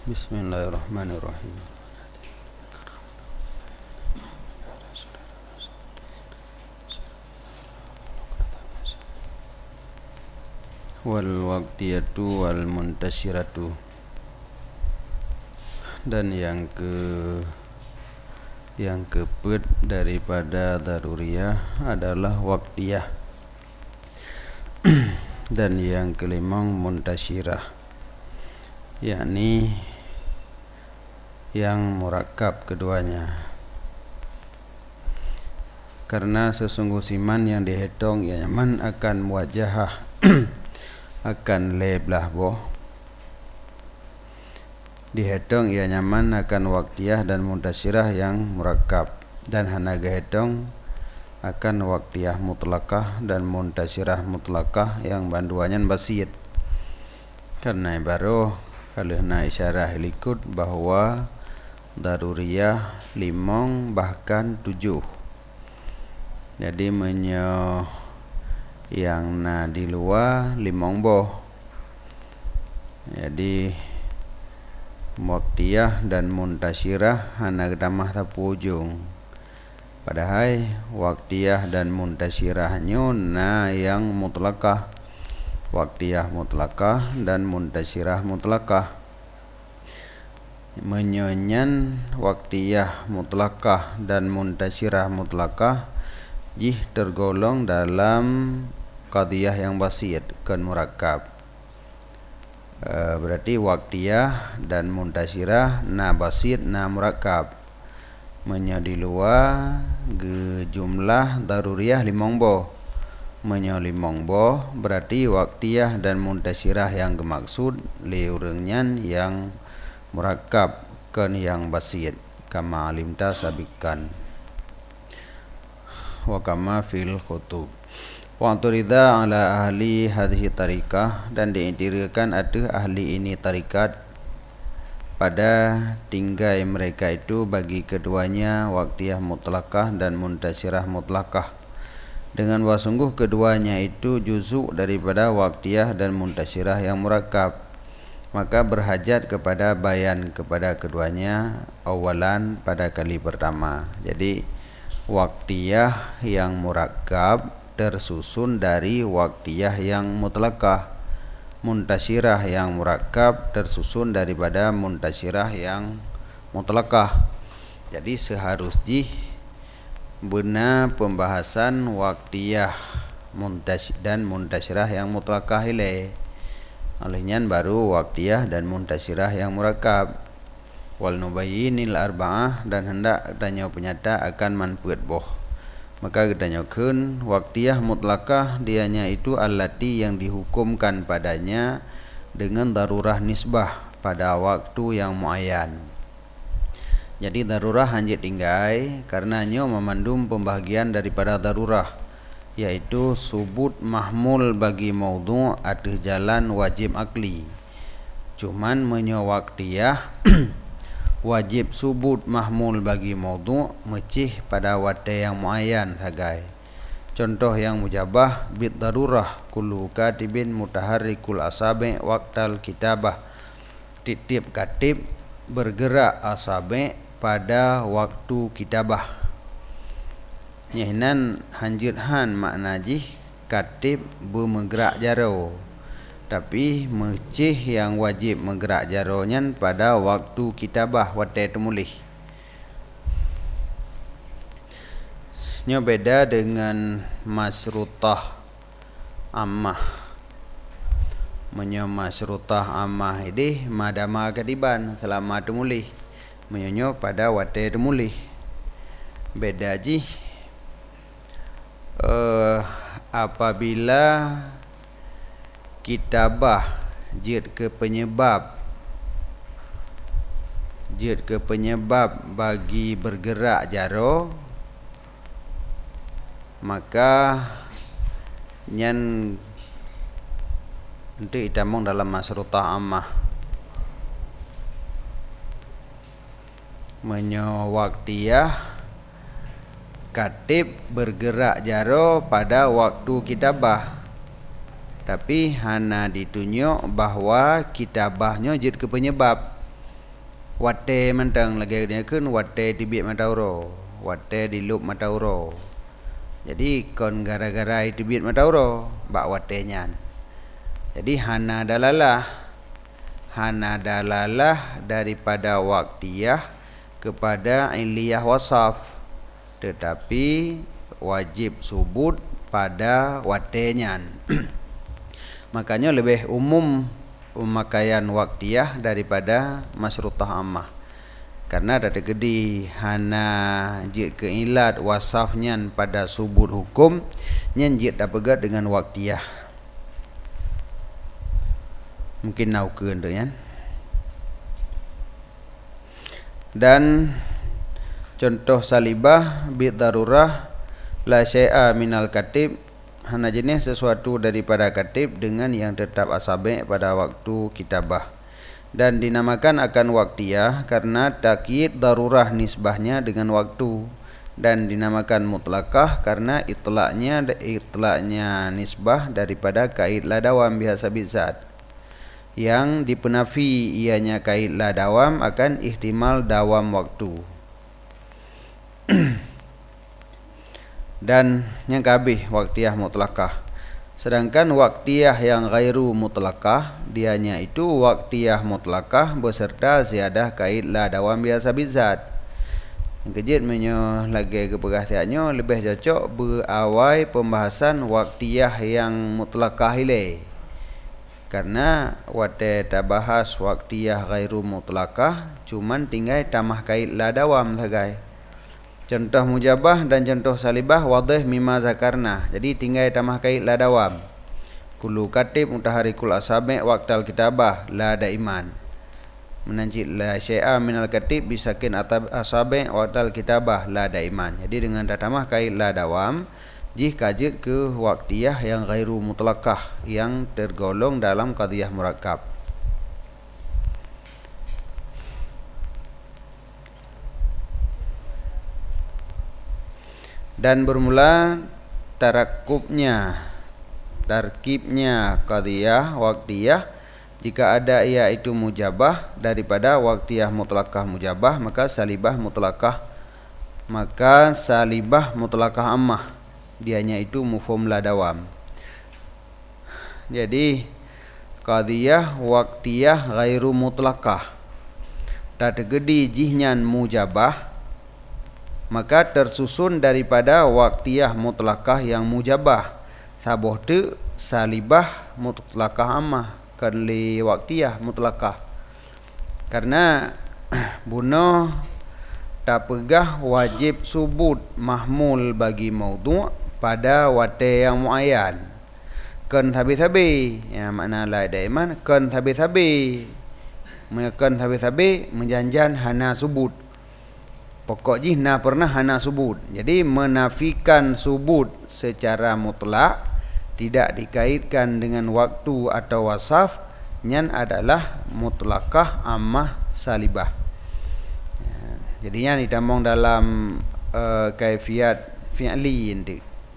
Bismillahirrahmanirrahim. Wal waqtiyatu wal muntasiratu. Dan yang kepet daripada daruriyah adalah waqtiyah. Dan yang kelima muntasirah, yakni yang murakkab keduanya. Karena sesungguh siman yang dihitung ia nyaman akan muwajahah akan leblah boh, dihitung ia nyaman akan waqtiyah dan muntasirah yang murakkab, dan hana dihitung akan waqtiyah mutlaqah dan muntasirah mutlaqah yang banduannya basit. Karena baru kalihna isyarah likut bahwa daruriyah 5 bahkan 7. Jadi menyo yang na di luar 5 boh. Jadi waqtiyah dan muntasirah hana damah tapu ujung. Padahal waqtiyah dan muntasirahnya na yang mutlaqah, waqtiyah mutlaqah dan muntasirah mutlaqah. Menyonyan waqtiyah mutlaqah dan muntasirah mutlaqah jih tergolong dalam qadiyah yang basit kan murakkab. Berarti waqtiyah dan muntasirah na basit na murakkab. Menyo di luar jumlah daruriyah 5 boh. Menyo 5 boh berarti waqtiyah dan muntasirah yang gemaksud liurengnya yang murakkab kan yang basit kama alimta sabikan wa kama fil khutub. Wa turida ala ahli hadhihi tariqah, dan diintirakan ada ahli ini tarikat pada tinggai mereka itu bagi keduanya waqtiyah mutlaqah dan muntasirah mutlaqah, dengan wasungguh keduanya itu juzuk daripada waqtiyah dan muntasirah yang murakkab, maka berhajat kepada bayan kepada keduanya awalan pada kali pertama. Jadi waqtiyah yang murakkab tersusun dari waqtiyah yang mutlaqah, muntasirah yang murakkab tersusun daripada muntasirah yang mutlaqah. Jadi seharusnya benar pembahasan waqtiyah dan muntasirah yang mutlaqah ile. Olehnya baru waqtiyah dan muntasirah yang murakkab. Wal nubayyinil arba'ah, dan hendak tanya penyata akan manpuat boh. Maka ditanyakan waqtiyah mutlaqah dianya itu allati yang dihukumkan padanya dengan darurah nisbah pada waktu yang muayyan. Jadi darurah hanya tinggai karenanya memandum pembahagian daripada darurah, yaitu subut mahmul bagi maudhu' atas jalan wajib akli. Cuman menyo waqtiyah wajib subut mahmul bagi maudhu' mecih pada waktu yang muayyan sagai. Contoh yang mujabah bid darurah kullu katibin mutaharrikul asabi' waqtal kitabah. Titip katib bergerak asabi' pada waktu kitabah. Nyehnan hanjirhan makna jih katib bermegrak jaro, tapi mecih yang wajib menggerak jaronyan pada waktu kitabah waktu temulih. Nya beda dengan masrutah ammah. Menyo masrutah ammah ini madama kadiban selama temulih. Menyonyo pada waktu temulih. Beda jih apabila kitabah jid ke penyebab bagi bergerak jaro, maka nyan untuk itamong dalam masrutah ammah. Menyo waqtiyah katib bergerak jaro pada waktu kitabah, tapi hana ditunjuk bahwa kitabahnya jid ke penyebab. wate mentang lagi dia kun wate tibit matauro, wate dilup matauro. Jadi kon gara-gara tibit matauro bak wate nyan. Jadi hana dalalah daripada waktiyah kepada iliyah wasaf, tetapi wajib subut pada watenyan. Makanya lebih umum pemakaian waktiyah daripada masyrutah ammah. Karena ada tegedi hana jid keilat wasafnyan pada subut hukum nyen jid dapegat dengan waktiyah. Mungkin naukeun tu kan. Dan contoh salibah bi darurah la syai'a minal katib, hana jenis sesuatu daripada katib dengan yang tetap asabi' pada waktu kitabah. Dan dinamakan akan waktiyah karena takyid darurah nisbahnya dengan waktu, dan dinamakan mutlakah karena itlaknya nisbah daripada kaid la dawam bihasabi zat. Yang dipenafi ianya kaid la dawam akan ihtimal dawam waktu. Dan yang kabih waktiyah mutlakah. Sedangkan waktiyah yang ghairu mutlakah, dianya itu waktiyah mutlakah beserta ziyadah kaid la dawam biasa bizat. Yang kejit menyo lagi keperhatiannya lebih cocok berawai pembahasan waktiyah yang mutlakah ile. Karena wate tabahas waktiyah ghairu mutlakah cuman tinggal tamah kaid la dawam sagai. Contoh mujabah dan contoh salibah wadih mimma zakarna. Jadi tinggal tamah kaid la dawam. Kullu katib mutaharikul asabi' waqtal kitabah la daiman. Menanjid la syai'a minal katib bisakin asabi' waqtal kitabah la daiman. Jadi dengan tamah kaid la dawam jih kajit ke waktiyah yang ghairu mutlakah yang tergolong dalam qadiyah murakkab. Dan bermula tarkibnya qadiyah waktiyah jika ada ia itu mujabah daripada waktiyah mutlakah mujabah, maka salibah mutlakah ammah, dianya itu mufhum la dawam. Jadi qadiyah waktiyah ghairu mutlakah tak tergedi jihnya mujabah, maka tersusun daripada waktiyah mutlakah yang mujabah. Saboh tu salibah mutlakah ammah kali waktiyah mutlakah. Karena bunuh tak pegah wajib subut mahmul bagi maudhu' pada wate yang muayyan. Kan sabi-sabi, ya makna la daiman kan sabi-sabi. Kan sabi-sabi menjanjan hana subut. Pokok jihna pernah hana subut. Jadi menafikan subut secara mutlak, tidak dikaitkan dengan waktu atau wasaf, nyan adalah mutlakah ammah salibah. Jadinya ditambung dalam kaifiat fi'li ini.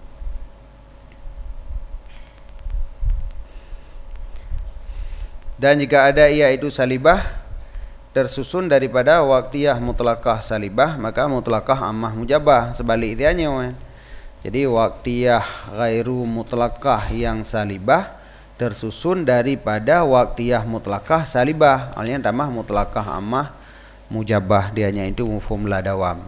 Dan jika ada ia itu salibah tersusun daripada waktiyah mutlakah salibah, maka mutlakah ammah mujabah. Sebalik dianya. Jadi waktiyah ghairu mutlakah yang salibah tersusun daripada waktiyah mutlakah salibah. Artinya tambah mutlakah ammah mujabah, dianya itu mufhum la dawam.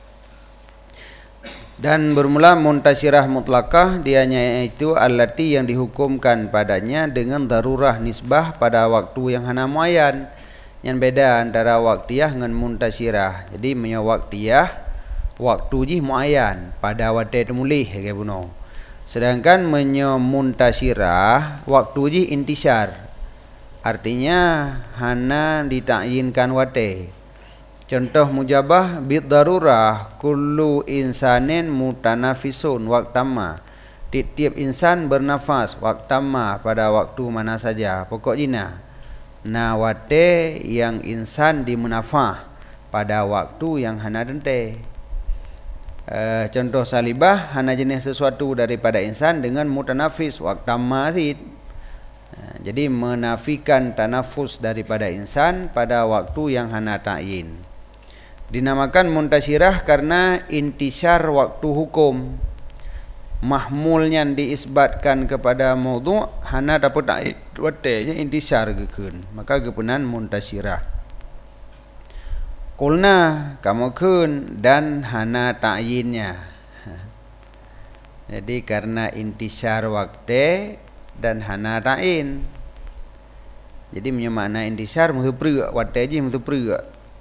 Dan bermula muntasirah mutlakah, dianya itu allati yang dihukumkan padanya dengan darurah nisbah pada waktu yang hana muayyan. Yang beda antara waktiyah dengan muntasirah. Jadi punya waktiyah waktu jih muayyan pada waktu temulih kayak buno. Sedangkan punya muntasirah waktu jih intisar. Artinya hana ditakyinkan waktu. Contoh mujabah bid darurah kullu insanin mutanafisun waqtamma. Tiap-tiap insan bernafas waqtamma pada waktu mana saja. Pokok jina nawate yang insan dimunafah pada waktu yang hana dente. Contoh salibah hana jenis sesuatu daripada insan dengan mutanafis waqtamma zid. Jadi menafikan tanafus daripada insan pada waktu yang hana ta'yin. Dinamakan muntasyirah karena intisar waktu hukum. Mahmulnya diisbatkan kepada maudhu' hana dapat ta'yin. Watenya intisar gekeun. Maka gepenan muntasyirah. Qulna kamukeun dan hana ta'yinnya. Jadi karena intisar waktu dan hana ta'yin. Jadi punya makna intisar mutu peruk wate je mutu peruk.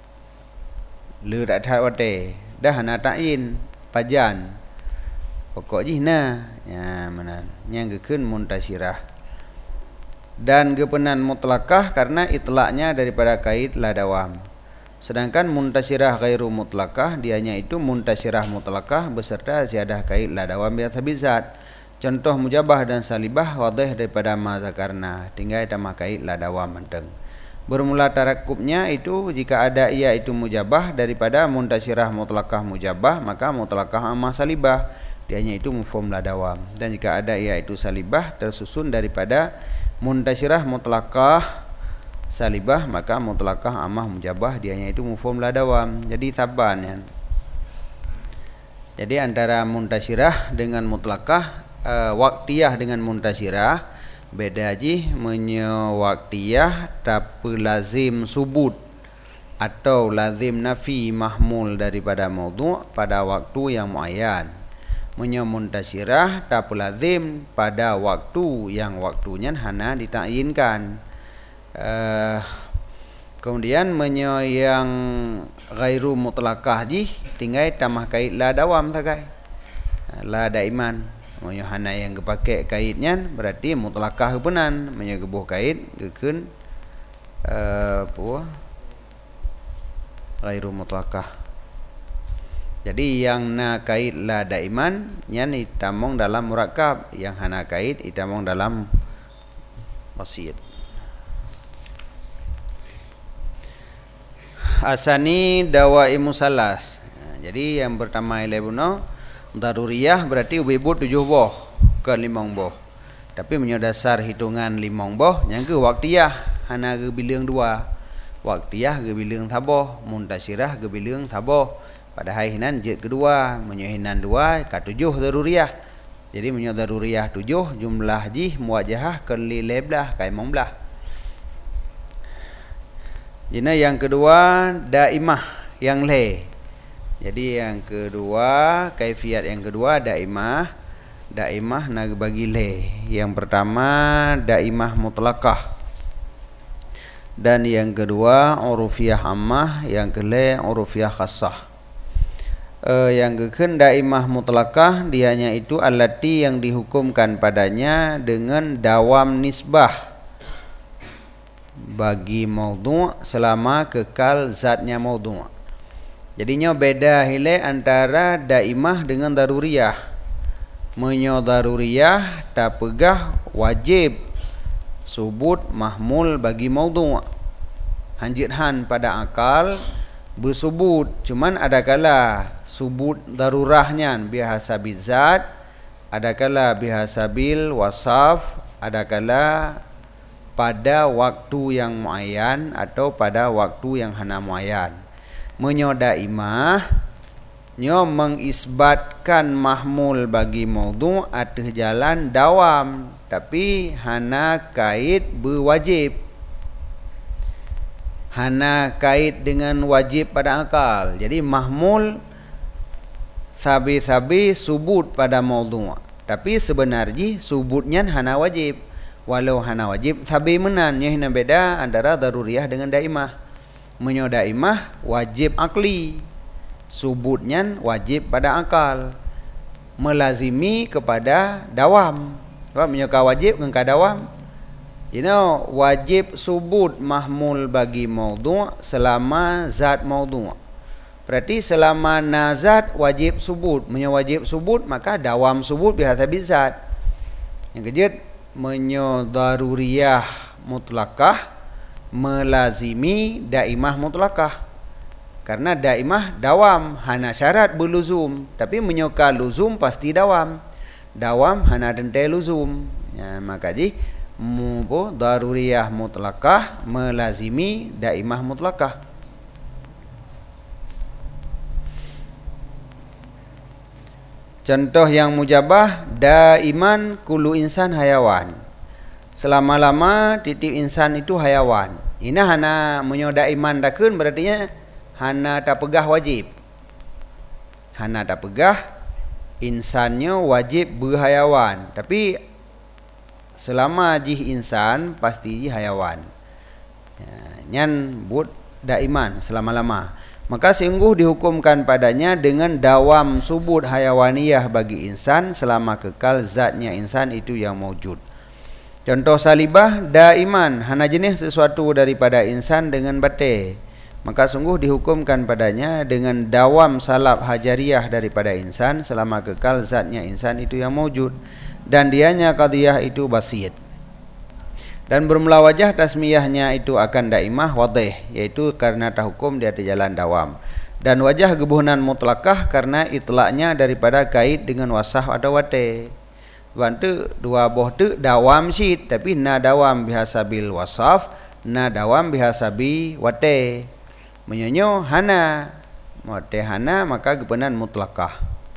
Le tak that wate. Dah hana ta'yin pajan. Pokok je na. Ya mana. Yang gekeun muntasyirah. Dan gepenan mutlakah karena itlaknya daripada kaid la dawam. Sedangkan muntasyirah ghairu mutlakah dianya itu muntasyirah mutlakah beserta ziyadah kaid la dawam bi zat. Contoh mujabah dan salibah wadih daripada ma zakarna. Tinggal tambah kaid la dawam menteng. Bermula tarakubnya itu jika ada ia itu mujabah daripada muntasyirah mutlakah mujabah maka mutlakah amma salibah. Dianya itu mufhum la dawam. Dan jika ada ia itu salibah tersusun daripada muntasyirah mutlakah salibah maka mutlakah amma mujabah dianya itu mufhum la dawam. Jadi sabannya. Jadi antara muntasyirah dengan mutlakah waktiyah dengan muntasyirah beda ji waktiyah tapi lazim subut atau lazim nafi mahmul daripada maudhu' pada waktu yang muayyan. Muntasyirah tapi lazim pada waktu yang waktunya hana ditakyinkan. Kemudian yang ghairu mutlakah ji tinggal tambah kaid la dawam sagai. La daiman. Hana yang kepakai kaidnya berarti mutlakah benan menyegebuh kaid gekeun ghairu mutlakah. Jadi yang na kaid la daiman nyan itamong dalam murakkab, yang hana kaid itamong dalam wasit. Asani dawai musallas. Jadi yang pertama ilabuno daruriyah berarti ubibut 7 boh ke 5 boh. Tapi punya dasar hitungan 5 boh yang ke waktiyah hana ke bilang 2. Waktiyah ke bilang saboh, muntasyirah ke bilang saboh. Padahal hinan jet kedua, punya hinan 2 ke 7 daruriyah. Jadi punya daruriyah 7 jumlah jih muwajahah ke 15 ke 15. Jina yang kedua daimah yang le. Jadi yang kedua kaifiat yang kedua daimah nak bagi le. Yang pertama daimah mutlakah. Dan yang kedua urufiyah ammah, yang kele urufiyah khassah. Yang kekeun daimah mutlakah dianya itu allati yang dihukumkan padanya dengan dawam nisbah bagi maudhu' selama kekal zatnya maudhu'. Jadinya beda hile antara daimah dengan daruriyah. Menyo daruriyah tak pegah wajib subut mahmul bagi maudhu'. Hanjithan pada akal bersubut, cuman ada kala subut darurahnya biasa bizat, ada kala biasa bil wasaf, ada kala pada waktu yang muayyan atau pada waktu yang hana muayyan. Menyodaimah nyo mengisbatkan mahmul bagi maudhu' atas jalan dawam tapi hana kait berwajib, hana kait dengan wajib pada akal. Jadi mahmul sabi-sabi subut pada maudhu' tapi sebenarnya subutnya hana wajib. Walau hana wajib sabi menan nya hina beda antara daruriyah dengan daimah. Menyodaimah wajib akli, subutnya wajib pada akal, melazimi kepada dawam. Sebab menyoka wajib dengan dawam. Wajib subut mahmul bagi maudhu' selama zat maudhu'. Berarti selama nazat wajib subut. Menyo wajib subut maka dawam subut biasa bizat. Yang kejut menyo daruriyah mutlakah melazimi daimah mutlakah. Karena daimah dawam hana syarat berluzum, tapi menyoka luzum pasti dawam. Dawam hana dentai luzum. Ya, maka ji daruriyah mutlakah melazimi daimah mutlakah. Contoh yang mujabah, daiman kullu insan hayawan. Selama-lama tiap insan itu hayawan. Ini hana munyo daiman dakeun berarti hana tak pegah wajib. Hana tak pegah insannya wajib berhayawan. Tapi selama jih insan pasti jih hayawan. Nyan but daiman selama-lama. Maka sungguh dihukumkan padanya dengan dawam subut hayawaniyah bagi insan selama kekal zatnya insan itu yang mawjud. Contoh salibah, daiman hana jenis sesuatu daripada insan dengan batil. Maka sungguh dihukumkan padanya dengan dawam salab hajariyah daripada insan selama kekal zatnya insan itu yang mawjud. Dan dianya qadiyah itu basit. Dan bermula wajah tasmiyahnya itu akan daimah wadih, yaitu karena tahukum di atas jalan dawam. Dan wajah gebuhnan mutlakah karena itlaknya daripada kait dengan wasah atau wate. Bantu dua boh tu dawam sit, tapi na dawam bihasabil wasaf, na dawam bihasabi wate. Menyonyo hana, wate hana maka gebuhnan mutlakah.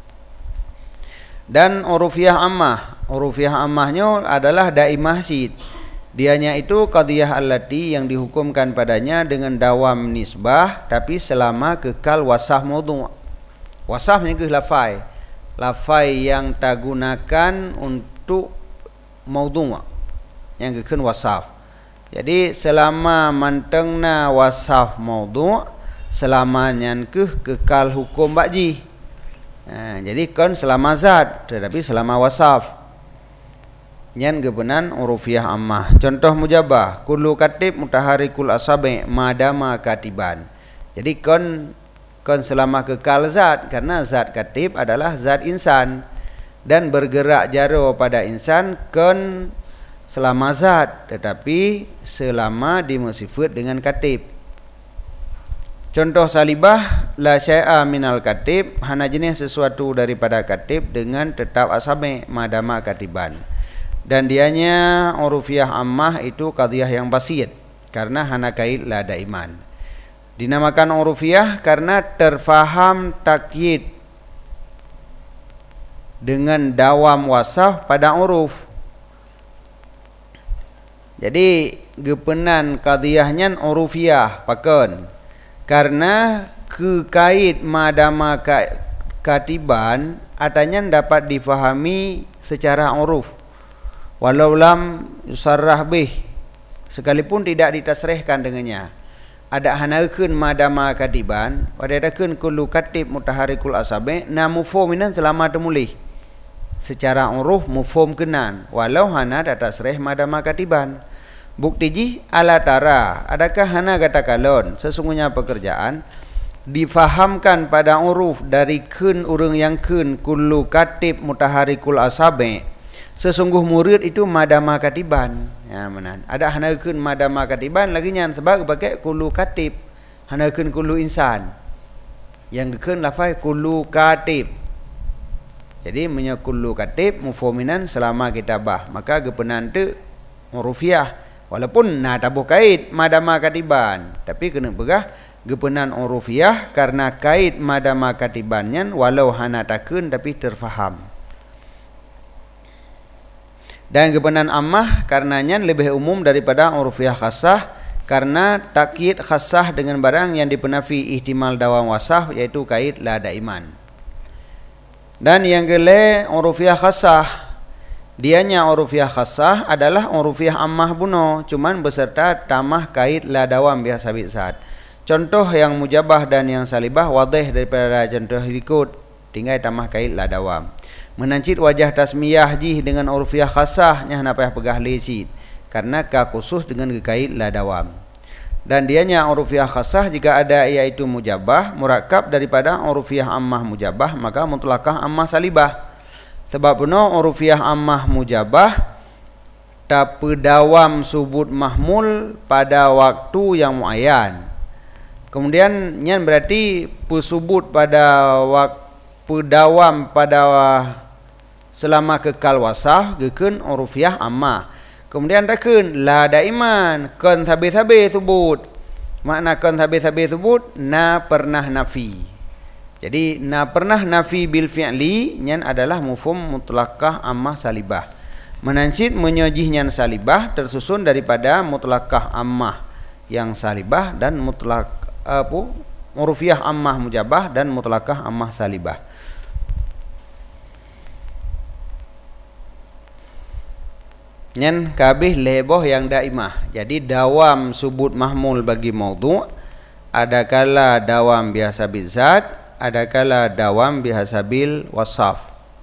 Dan urufiyah ammah, urufiyah ammahnya adalah daimah sit. Dianya itu qadiyah allati yang dihukumkan padanya dengan dawam nisbah tapi selama kekal wasaf maudhu'. Wasafnya ke lafai. Lafai yang digunakan untuk maudhu'. Yang kekal wasaf. Jadi selama mantengna wasaf maudhu', selamanya kekal hukum bakji. Jadi kan selama zat tetapi selama wasaf. Yan gebenan urufiyah ammah. Contoh mujabah, kullu katib mutaharikul asabi' madama katiban. Jadi kon selama kekal zat, karena zat katib adalah zat insan dan bergerak jaro pada insan kon selama zat, tetapi selama dimusifat dengan katib. Contoh salibah, la syai'a minal katib, hana jenis sesuatu daripada katib dengan tetap asabi' madama katiban. Dan dianya urufiyah ammah itu qadiyah yang basit karena hana kait la daiman. Dinamakan urufiyah karena terfaham takyid dengan dawam wasaf pada uruf. Jadi gepenan qadiyahnya urufiyah pakon karena kekait madama katiban atanya dapat difahami secara uruf. Walau lam yusarrah bih, sekalipun tidak ditasrihkan dengannya. Ada hanakeun madama katiban, wadadakeun kullu katib mutaharikul asabi' na mufhuminan selama temulih. Secara uruf mufhum kenan, walau hana datasrih madama katiban. Bukti ji ala tara, adakah hana kata kalon sesungguhnya pekerjaan difahamkan pada uruf dari kun urang yang kun kullu katib mutaharikul asabi'. Sesungguh murid itu madama katiban. Ya manan. Ada hanakeun madama katiban lagi nyan sebab pakai kullu katib. Hanakeun kullu insan. Yang gekeun lafaz kullu katib. Jadi menyo kullu katib mufhuminan selama kitabah. Maka gepenan tu urufiyah. Walaupun na tabuh kait madama katiban, tapi kena pegah gepenan urufiyah karena kait madama katibannya walau hana takeun tapi terfaham. Dan gebenan ammah karenanya lebih umum daripada urufiyah khassah karena takyid khassah dengan barang yang dipenafi ihtimal dawam wasaf yaitu kait la daiman. Dan yang gele urufiyah khassah, dianya urufiyah khassah adalah urufiyah ammah buno cuman beserta tamah kait la dawam biasa bisat. Contoh yang mujabah dan yang salibah wadih daripada contoh berikut, tinggal tamah kait la dawam. Menancit wajah tasmiyah jih dengan urufiyah khassah nya hana payah pegah lesit karena ka khusus dengan kait la dawam. Dan dianya urufiyah khassah jika ada iaitu mujabah murakkab daripada urufiyah ammah mujabah maka mutlakah ammah salibah. Sebab puno urufiyah ammah mujabah tak pedawam subut mahmul pada waktu yang muayyan. Kemudian nyan berarti pesubut pada waktu pedawam pada selama kekal wasaf gekeun urufiyah ammah. Kemudian takun la daiman, kan sabe-sabe sebut. Makna kan sabe-sabe sebut na pernah nafi. Jadi na pernah nafi bil fi'li nyan adalah mufhum mutlaqah ammah salibah. Menancit menyojih nyan salibah tersusun daripada mutlaqah ammah yang salibah dan mutlaq urufiyah ammah mujabah dan mutlaqah ammah salibah. Nyan kabeh leboh yang daimah. Jadi dawam subut mahmul bagi maudhu', ada kala dawam biasa bizat, ada kala dawam biasa bil wasaf.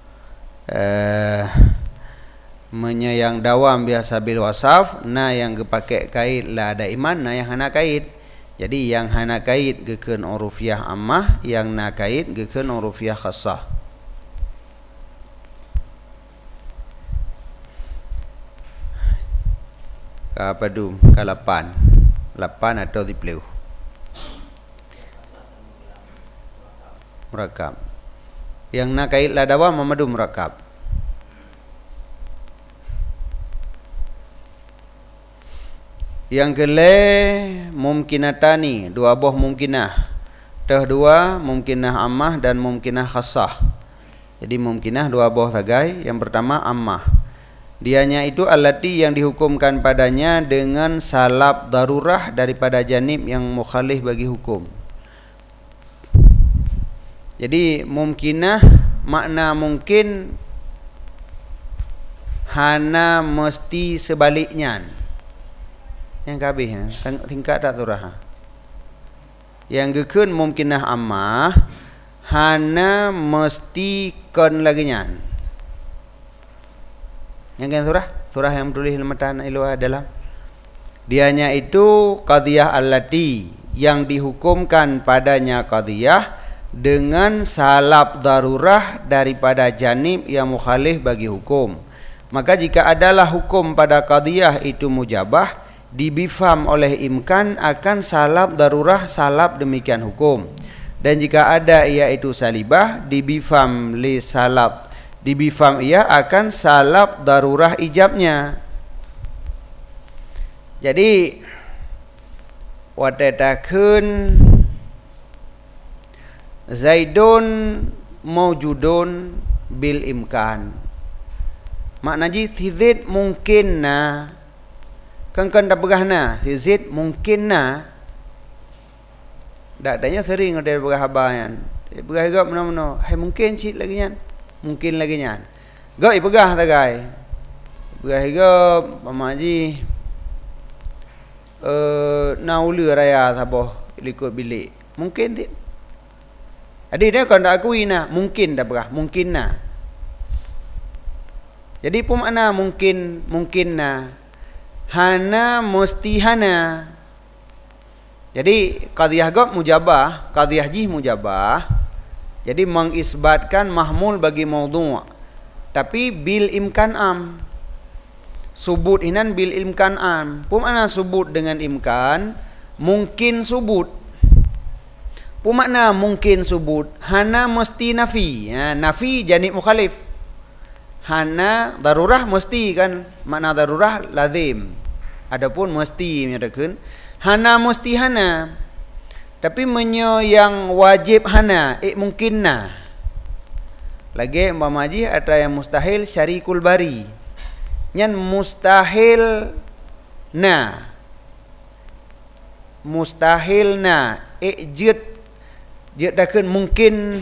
Yang dawam biasa bil wasaf, na yang gepakai kait la daiman, na yang hana kait. Jadi yang hana kait gekeun urufiyah ammah, yang na kait gekeun urufiyah khassah. Padum kalapan 8 atau dipleu murakab yang nak kait la dawam memadu murakab. Yang kele mumkinatani, dua buah mumkinah, dua mumkinah ammah dan mumkinah khassah. Jadi mumkinah dua buah tagai. Yang pertama ammah, dianya itu allati yang dihukumkan padanya dengan salab darurah daripada janib yang mukhalif bagi hukum. Jadi mumkinah makna mungkin hana mesti sebaliknya. Yang kabeh tingkat tak turah. Yang gekeun mumkinah ammah hana mesti kon laginya. Yang kan surah yang tulis lematan iluah dalam dianya itu qadhiyah allati yang dihukumkan padanya qadhiyah dengan salab darurah daripada janib yang mukhalif bagi hukum. Maka jika adalah hukum pada qadhiyah itu mujabah, dibifam oleh imkan akan salab darurah salab demikian hukum. Dan jika ada iaitu salibah, dibifam li salab, dibifam ia akan salab darurah ijabnya. Jadi watatakeun Zaidun maujudun bil imkan. Maknanya Zaid mungkinna. Kan dah berahna Zaid mungkinna. Dak tanya sering ada berhabayan. Berah mana-mana. Hai mungkin cik lagi nyan. Mungkin lagi nyan. Gak ipegah tagai. Berah pamaji naulu raya saboh ikut bilik. Mungkin tak. Adik dia kan tak akui nah, mungkin dah berah, mungkin nah. Jadi pun makna mungkin nah. Hana mesti hana. Jadi qadhiyah gab mujabah, qadhiyah jih mujabah. Jadi mengisbatkan mahmul bagi maudhu'. Tapi bil imkan am. Subut inan bil imkan am. Pun makna subut dengan imkan, mungkin subut. Pun makna mungkin subut, hana mesti nafi. Nafi janib mukhalif. Hana darurah mesti kan, makna darurah lazim. Adapun mesti menyatakan hana mesti hana. Tapi menyo yang wajib hana, mungkinna. Lagi umpama haji ada yang mustahil syarikul bari. Nyan mustahil na. Mustahil na jid dakun mungkin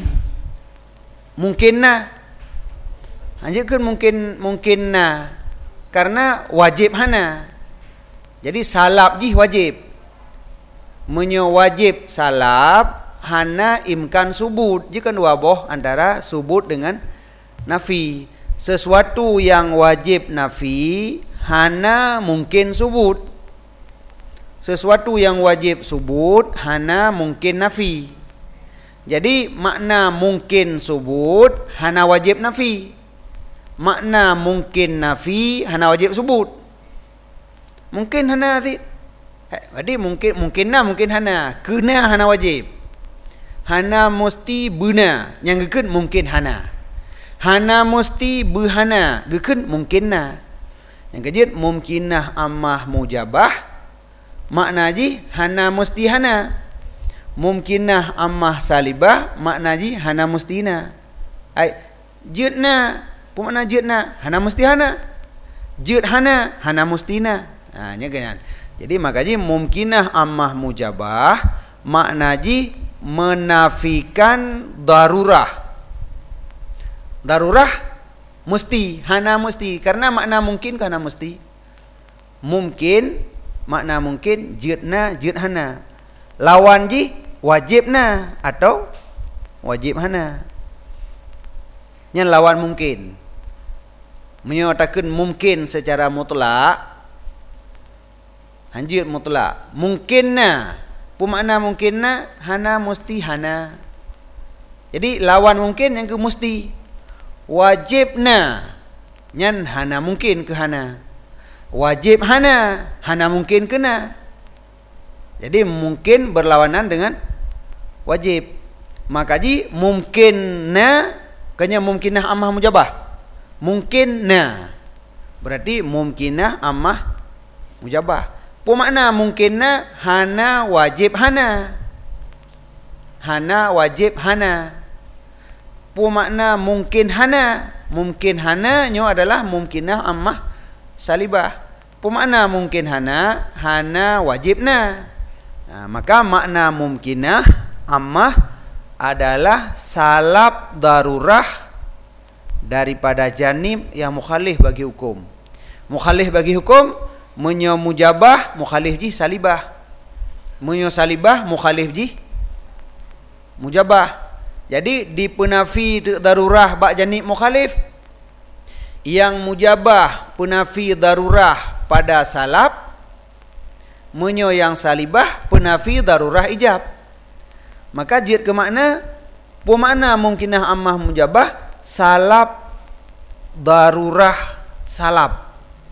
na. Anjeun mungkin na karena wajib hana. Jadi salab jih wajib. Menyo wajib salab hana imkan subut. Jika dua boh antara subut dengan nafi. Sesuatu yang wajib nafi hana mungkin subut. Sesuatu yang wajib subut hana mungkin nafi. Jadi makna mungkin subut hana wajib nafi. Makna mungkin nafi hana wajib subut. Mungkin hana ti. Jadi mungkin hana. Kena hana wajib. Hana mesti bena. Yang gekeun mungkin hana. Hana mesti behana. Gekeun mungkin na. Yang kejut mumkinah ammah mujabah makna ji hana mesti hana. Mumkinah ammah salibah makna ji hana mustina. Ai jutna makna jutna hana mesti hana. Jut hana hana mustina. Nya kan. Jadi makanya mumkinah ammah mujabah makna ji menafikan darurah. Darurah mesti, hana mesti. Karena makna mungkin hana mesti. Mungkin makna mungkin jutna jut hana. Lawan ji wajibna atau wajib hana. Yang lawan mungkin menyatakan mungkin secara mutlak, hanjir mutlak. Mungkinna, makna mungkinna hana mesti hana. Jadi lawan mungkin yang ke mesti. Wajibna nyan hana mungkin ke hana. Wajib hana mungkin kena. Jadi mungkin berlawanan dengan wajib. Maka ji mungkinna kanya mungkinah ammah mujabah. Mungkinna berarti mungkinah ammah mujabah. Makna mungkinna hana wajib hana. Hana wajib hana. Makna mungkin hana. Mungkin hana nyo adalah mungkinah ammah salibah. Makna mungkin hana hana wajibna. Maka makna mumkinah ammah adalah salab darurah daripada janib yang mukhalif bagi hukum. Mukhalif bagi hukum menyo mujabah mukhalif ji salibah. Menyo salibah mukhalif ji mujabah. Jadi di penafi darurah bak janib mukhalif, yang mujabah penafi darurah pada salab, menyo yang salibah penafi darurah ijab. Maka jid ke makna mungkinah ammah mujabah salab darurah salab.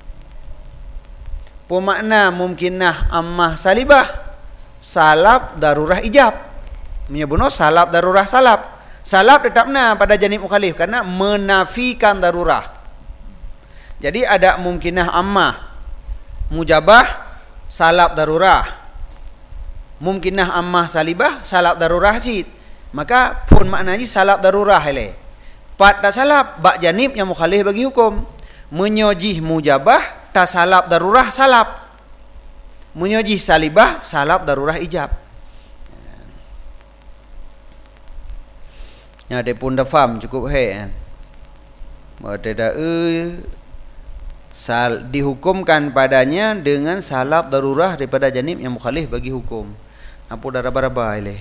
Pemakna mumkinah ammah salibah salab darurah ijab. Menyebut salab darurah salab. Salab tetapnya pada janib mukhalif karena menafikan darurah. Jadi ada mumkinah ammah mujabah salab darurah. Mumkinah ammah salibah salab darurah jid. Maka pun maknanya salab darurah hele. Pada salab bak janib yang mukhalif bagi hukum. Menyojih mujabah tasalab darurah salab. Menyojih salibah salab darurah ijab. Ya dia pun dah faham cukup kan. Tidak dihukumkan padanya dengan salab darurah daripada janib yang mukhalif bagi hukum. Apa dah raba-raba ile.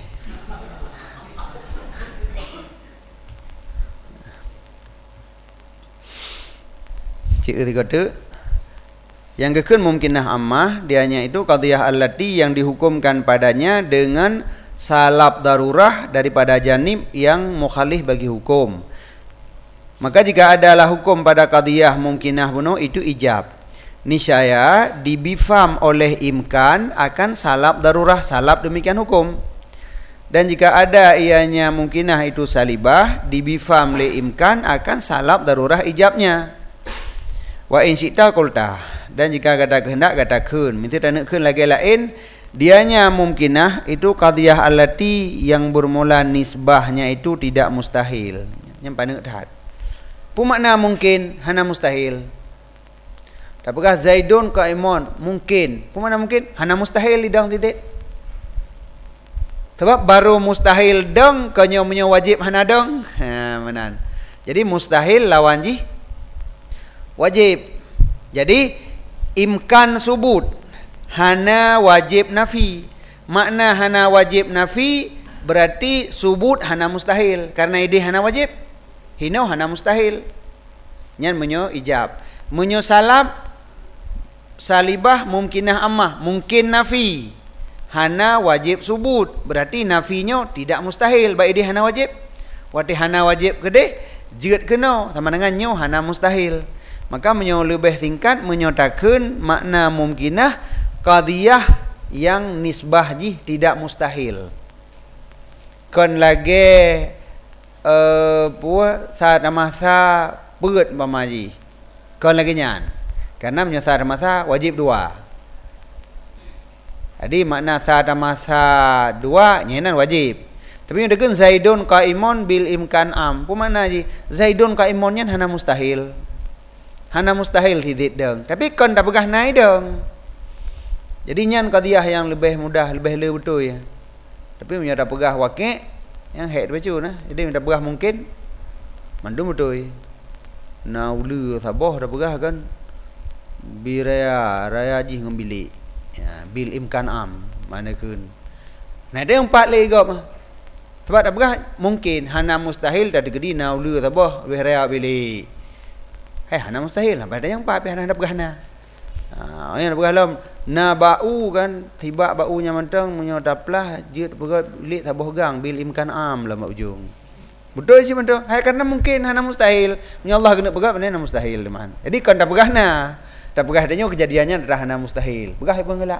Cik kata yang kekun mumkinah ammah dianya itu qadhiyah allati yang dihukumkan padanya dengan salab darurah daripada janib yang mukhalif bagi hukum. Maka jika adalah hukum pada qadhiyah mumkinah bunuh itu ijab. Niscaya dibifam oleh imkan akan salab darurah salab demikian hukum. Dan jika ada ianya mumkinah itu salibah dibifam oleh imkan akan salab darurah ijabnya. Wa in syi'ta qulta. Dan jika kata kehendak katakan minta tak nak lagi lain dianya mumkinah itu qadhiyah allati yang bermula nisbahnya itu tidak mustahil. Yang pandang dah. Makna mungkin hana mustahil. Tapakah Zaidun qaimun mungkin. Makna mungkin hana mustahil lidang titik. Sebab baru mustahil dong kanya wajib hana dong. Menan. Jadi mustahil lawan ji wajib. Jadi imkan subut hana wajib nafi. Makna hana wajib nafi berarti subut hana mustahil. Karena ini hana wajib, hino hana mustahil. Nyan menyo ijab. Menyo salab salibah mumkinah ammah mungkin nafi. Hana wajib subut berarti nafinya tidak mustahil. Baik dia hana wajib. Wati hana wajib gede jeut kena sama dengan nyo hana mustahil. Maka menyo lebih tingkat menyatakan makna mumkinah qadhiyah yang nisbah ji tidak mustahil. Kon lagi saat masa beut pamaji. Kon lagi nyan. Karena menyasar masa wajib dua. Jadi makna sa masa dua nyenan wajib. Tapi dengan Zaidun qaimun bil imkan am. Apa makna ji? Zaidun qaimun nyen hana mustahil. Hana mustahil tidak dong. Tapi kon tak pegah naik dong. Jadi nyan qadiyah yang lebih mudah, lebih betul ya. Tapi punya dah pegah wakil yang head baca nah. Jadi dah pegah mungkin mandum betul. Naulu sabah dah pegah kan. Raya ji ngambili. Ya, bil imkan am mana kun. Nah ada yang empat lagi gop. Sebab dah pegah mungkin hana mustahil dah digedi naulu sabah raya bili. Hana mustahil lah. Ada yang empat hana dah pegah na. Yang dah pegah lam na bau kan tiba baunya mentang menyodaplah jid berat lit sabah gang bil imkan am lah mak ujung. Betul sih mentang. Karena mungkin hana mustahil. Nya Allah kena pegah benda mustahil teman. Jadi kan dah pegah na. Dah pegah adanya kejadiannya dah hana mustahil. Pegah apa enggak?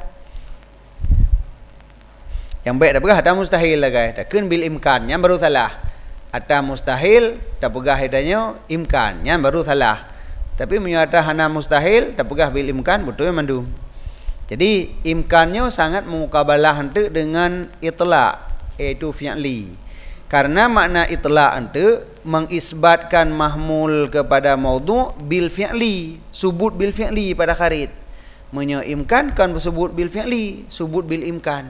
Yang baik dah pegah ada mustahil lah guys. Dah kun bil imkan yang baru salah. Ada mustahil dah pegah adanya imkan yang baru salah. Tapi menyata hana mustahil tak pegah bil imkan betul mandum. Jadi imkannya sangat mengukabalah hente dengan itla' iaitu fi'li. Karena makna itla' hente mengisbatkan mahmul kepada maudhu' bil fi'li, subut bil fi'li pada kharid. Imkan kan bersebut bil fi'li, subut bil imkan.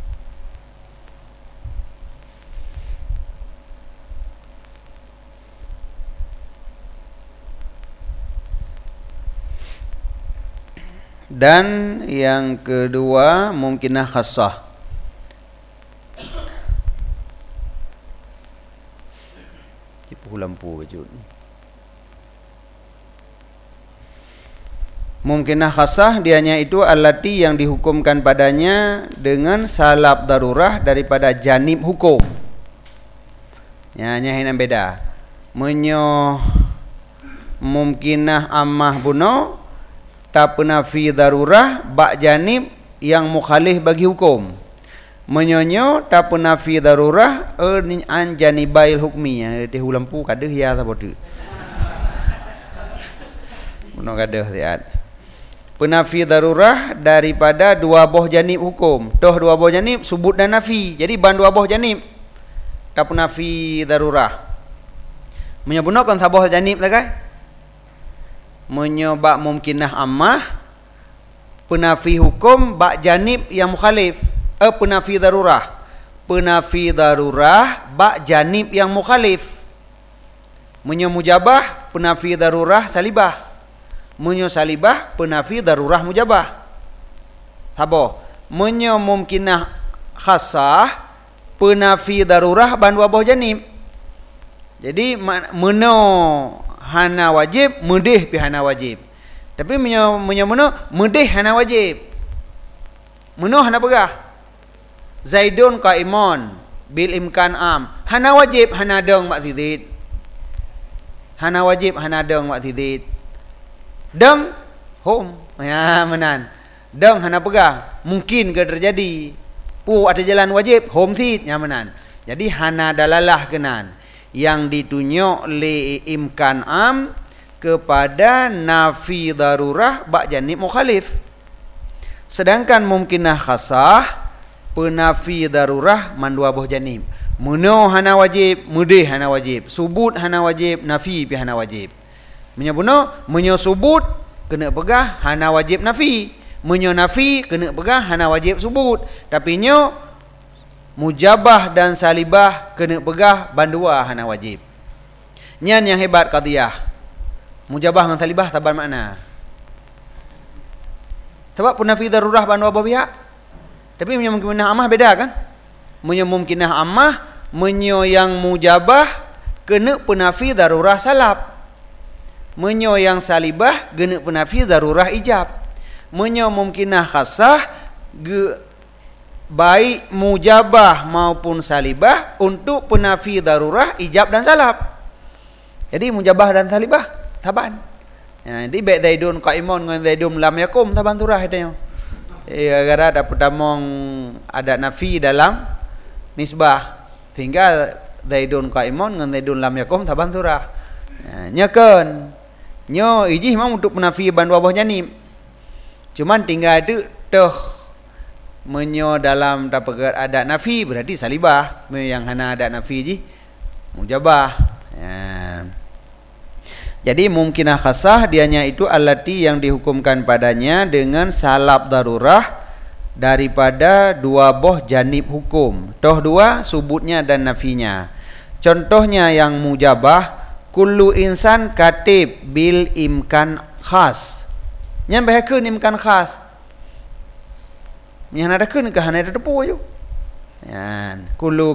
Dan yang kedua mungkinah khassah. Cipu lampu wujud. Mungkinah khassah dianya itu allati yang dihukumkan padanya dengan salab darurah daripada janib hukum. Nya yang beda. Mungkinah ammah buno tak penafi darurah bak janib yang mukhalif bagi hukum. Menyonyo tak penafi darurah an janibail hukmi. Teh lampu kada ya apa tu. Mono kada lihat. Penafi darurah daripada dua boh janib hukum. Toh dua boh janib subut dan nafi. Jadi ban dua boh janib. Tak penafi darurah. Menyebunakan sabah janib lah kan? Menyebab mungkinah ammah penafi hukum bak janib yang mukhalif penafi darurah bak janib yang mukhalif. Mujabah penafi darurah salibah. Salibah penafi darurah mujabah. Sabo mungkinah khassah penafi darurah ban dua boh janib. Jadi hana wajib, mudih pi hana wajib. Tapi meno mudih hana wajib. Meno hana pegah. Zaidun qaimun bil imkan am. Hana wajib hana dong mak tidid. Hana wajib hana dong mak tidid. Dong hom. Ya menan. Dong hana pegah. Mungkin ke terjadi. Pu ada jalan wajib hom sid nya menan. Jadi hana dalalah kenan. Yang ditunjuk li imkan am kepada nafi darurah bak janib mukhalif. Sedangkan mungkinah khassah penafi darurah man dua boh janib. Muno hana wajib, mudih hana wajib, subut hana wajib, nafi pi hana wajib. Menyo subut kena pegah hana wajib nafi. Menyo nafi kena pegah hana wajib subut. Tapi nyo mujabah dan salibah kena pegah bandua hana wajib. Nyan yang hebat qadiyah. Mujabah dengan salibah saban makna. Sebab penafi darurah bandua belah pihak. Tapi mungkinah ammah beda kan? Mungkinah ammah yang mujabah kena penafi darurah salab. Yang salibah kena penafi darurah ijab. Mungkinah khassah baik mujabah maupun salibah untuk penafi darurah ijab dan salab. Jadi mujabah dan salibah saban. Jadi baik zaidun qaimun dengan zaidun lam yakum saban turah katanya. Gara-gara ada pertamong ada nafi dalam nisbah sehingga zaidun qaimun dengan zaidun lam yakum saban turah. Nyakan Nyo iji memang untuk menafi ban dua boh janib. Cuman tinggal tu menyo dalam tapagat ada nafi berarti salibah. Yang hana ada nafi ji mujabah. Ya. Jadi mumkinah khasah dianya itu allati yang dihukumkan padanya dengan salab darurah daripada dua boh janib hukum. Toh dua subutnya dan nafinya. Contohnya yang mujabah kullu insan katib bil imkan khas. Nyan bahakeun imkan khas. Nyan ada keun ke hana ada tepu je. Yan kullu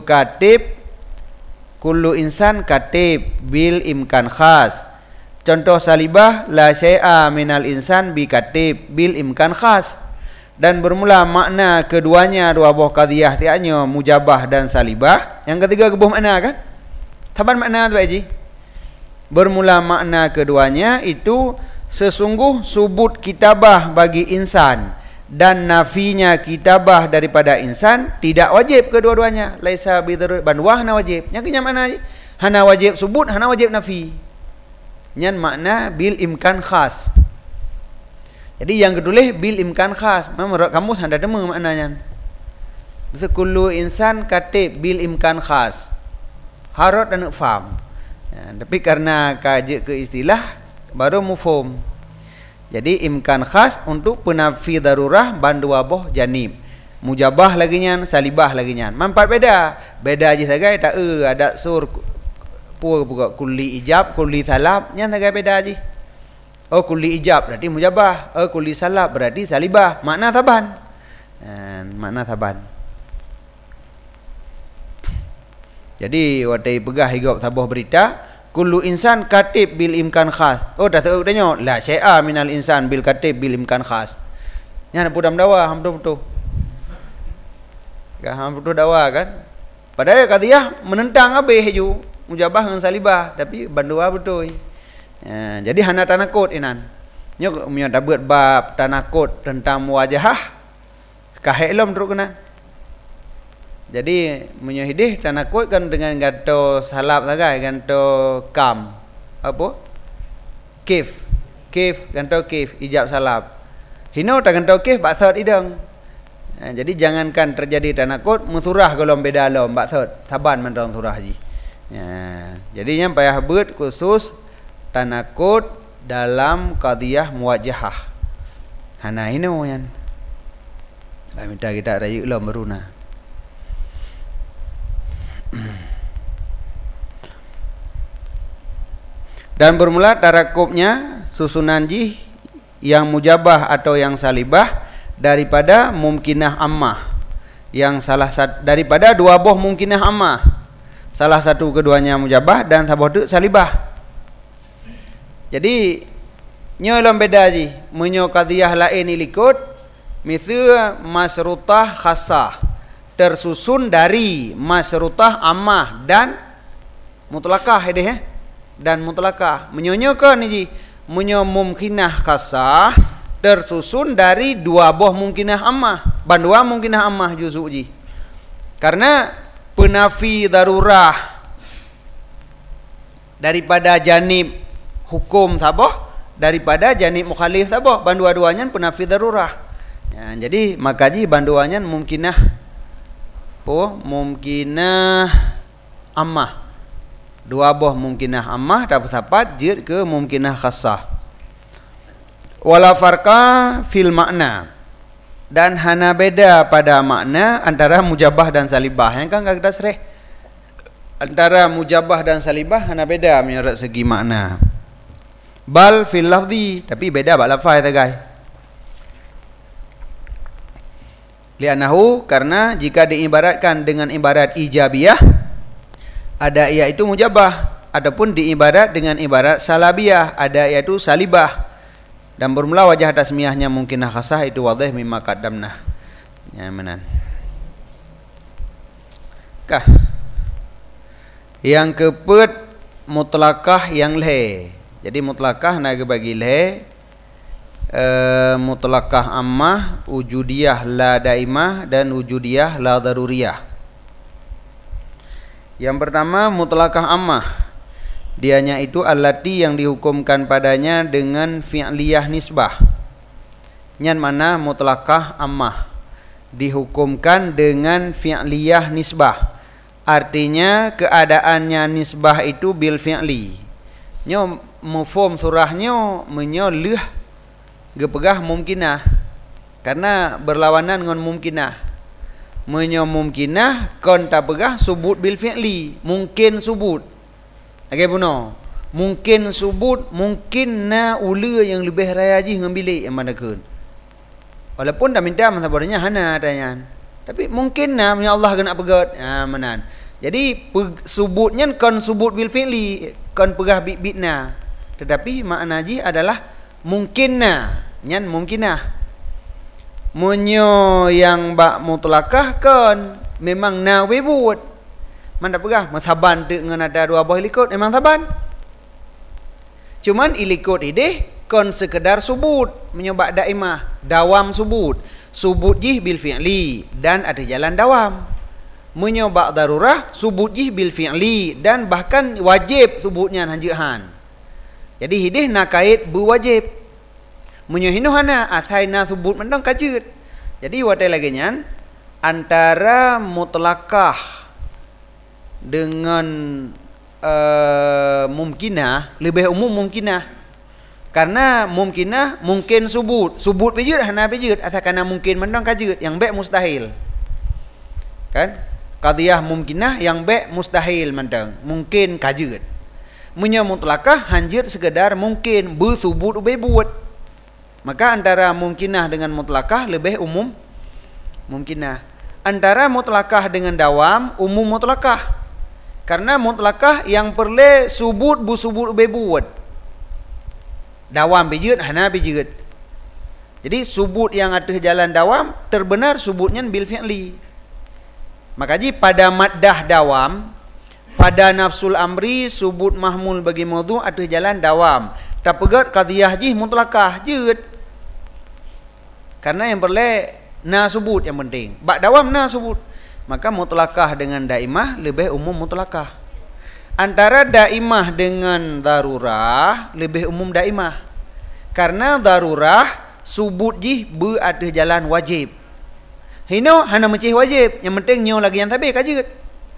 insan katib bil imkan khas. Contoh salibah la syai'a minal insan bi katib bil imkan khas. Dan bermula makna keduanya dua buah qadhiyah tiaknya mujabah dan salibah. Yang ketiga kebuh makna kan? Taban makna tu Haji. Bermula makna keduanya itu sesungguh subut kitabah bagi insan dan nafinya kitabah daripada insan tidak wajib kedua-duanya. Laisa bidarur banwah hana wajib. Yang kenyam makna Haji. Hana wajib subut, hana wajib nafi. Nyan makna bil imkan khas. Jadi yang kedua bil imkan khas. Menurut kamus anda dema maknanya. Kullu insan katib bil imkan khas. Harut dan faham. Ya, tapi karena kaji ke istilah baru mufhum. Jadi imkan khas untuk penafi darurah ban dua boh janib. Mujabah lagi nyan, salibah lagi nyan. Manfaat beda. Beda aja saja tak ada sur puga kulli ijab, kulli salab, nyan tak beda aja. Oh kulli ijab berarti mujabah, kulli salab berarti salibah. Makna taban. Makna taban. Jadi wadai pegah higop sabuh berita, kullu insan katib bil imkan khas. Oh dah tahu tanya, la syai'a minal insan bil katib bil imkan khas. Nyan pudam dawa, betul-betul. Betul dawa kan? Padahal qadhiyah menentang habis ju. Mujabah dengan salibah tapi bandua betul. Ya, jadi hana tanakut inan. Nyo punya dapat bab tanakut tentang muwajahah. Kahelom teruk kena. Jadi punya hidih tanakut kan dengan ganto salab sagai, ganto kam. Apa? Kif. Ganto kif ijab salab. Hino tak ganto kif baksud idang. Ya, jadi jangankan terjadi tanakut musurah golom beda lom baksud. Saban mendong surah haji. Ya, jadinya payah bet khusus tanakut dalam qadhiyah muwajahah. Hana ino yan. Kami minta kita rayu lah meruna. Dan bermula tarakubnya susunan jih yang mujabah atau yang salibah daripada mumkinah ammah. Yang salah satu daripada dua boh mumkinah ammah. Salah satu keduanya mujabah dan sabuh tu salibah. Jadi nyo lam beda ji. Menyo qadhiyah lain ilikut misal masrutah khassah tersusun dari masrutah ammah dan mutlaqah deh dan mutlaqah. Menyonyo kan ji. Menyo mumkinah khassah tersusun dari dua buah mumkinah ammah. Bandua mumkinah ammah juzu ji. Karena penafi darurah daripada janib hukum saboh daripada janib mukhalif saboh bandua-duanya penafi darurah. Ya, jadi makaji banduannya mumkinah ammah. Dua buah mumkinah ammah dapat sapat jid ke mumkinah khassah. Wala farqa fil makna. Dan hana beda pada makna antara mujabah dan salibah. Yang kan kita sereh. Antara mujabah dan salibah hana beda menurut segi makna. Bal fil lafzi, tapi beda bak lafaz tu guys. Li'annahu karena jika diibaratkan dengan ibarat ijabiyah ada iaitu mujabah, adapun diibarat dengan ibarat salabiyah ada iaitu salibah. Dan bermula wajah tasmiyahnya mungkinah khasah itu wadih mimma qaddamna. Ya menan. Kah. Yang keempat mutlaqah yang leh. Jadi mutlaqah nak bagi leh. Mutlaqah ammah, wujudiyah la daimah dan wujudiyah la daruriyah. Yang pertama mutlaqah ammah. dianya itu allati yang dihukumkan padanya dengan fi'liyah nisbah. Nyan mana mutlaqah ammah dihukumkan dengan fi'liyah nisbah. Artinya keadaannya nisbah itu bil fi'li. Nyo mafhum surahnya menyo leh gepegah mumkinah. Karena berlawanan dengan mumkinah. Menyo mumkinah kon ta pegah subut bil fi'li, mungkin subut. Okey puno. Mungkin subut, mungkin na ula yang lebih raya ji ngambil yang mana keun. Walaupun dah minta masabarnya hana tanya. Tapi mungkin na punya Allah kena pegat. Manan. Jadi subutnya kon subut bil fi'li, kon pegah bitna. Tetapi makna ji adalah mungkinna, nyan mungkinah. Munyo yang bak mutlakah kon memang na webut. Mana pegah masaban dengan ada dua buah likut memang saban. Cuman ilikut ide kon sekedar subut menyoba daimah, dawam subut. Subut jih bil fi'li dan ada jalan dawam. Menyoba darurah subut jih bil fi'li dan bahkan wajib subutnya hanjihan. Jadi hidih nak kait berwajib. Menyohino hana asaina subut mendang kajut. Jadi watai lagi nyan antara mutlakah dengan mumkinah lebih umum mumkinah. Karena mumkinah mungkin subut bejut hana bejut asakana mungkin mendang kajut yang baik mustahil. Kan? Qadiyah mumkinah yang baik mustahil mendang mungkin kajut. Munya mutlakah hanjir sekedar mungkin bersubut buat. Maka antara mumkinah dengan mutlakah lebih umum mumkinah. Antara mutlakah dengan dawam umum mutlakah. Karena mutlakah yang perlu subut busubut buat. Dawam bijut hana bijut. Jadi subut yang ada jalan dawam terbenar subutnya bil fi'li. Maka pada maddah dawam, pada nafsul amri subut mahmul bagi maudhu ada jalan dawam. Tak pegat qadiyah jih mutlakah jut. Karena yang perlu na subut yang penting. Bak dawam na subut. Maka mutlakah dengan daimah lebih umum mutlakah. Antara daimah dengan darurah lebih umum daimah. Karena darurah subut jih ada jalan wajib. Hino hana mencih wajib, yang penting nyo lagi yang tabik kajut.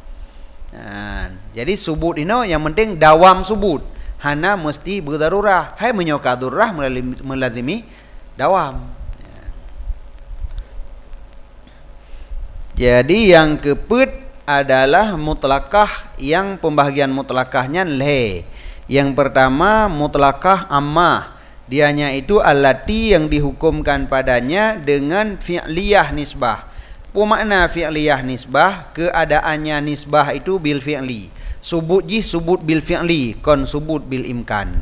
Jadi subut hino yang penting dawam subut. Hana mesti berdarurah. Hai menyoka darurah melazimi dawam. Jadi yang keput adalah mutlakah yang pembahagian mutlakahnya le. Yang pertama mutlakah ammah. Dianya itu allati yang dihukumkan padanya dengan fi'liyah nisbah. Makna fi'liyah nisbah keadaannya nisbah itu bil fi'li. Subut jih subut bil fi'li, kon subut bil imkan.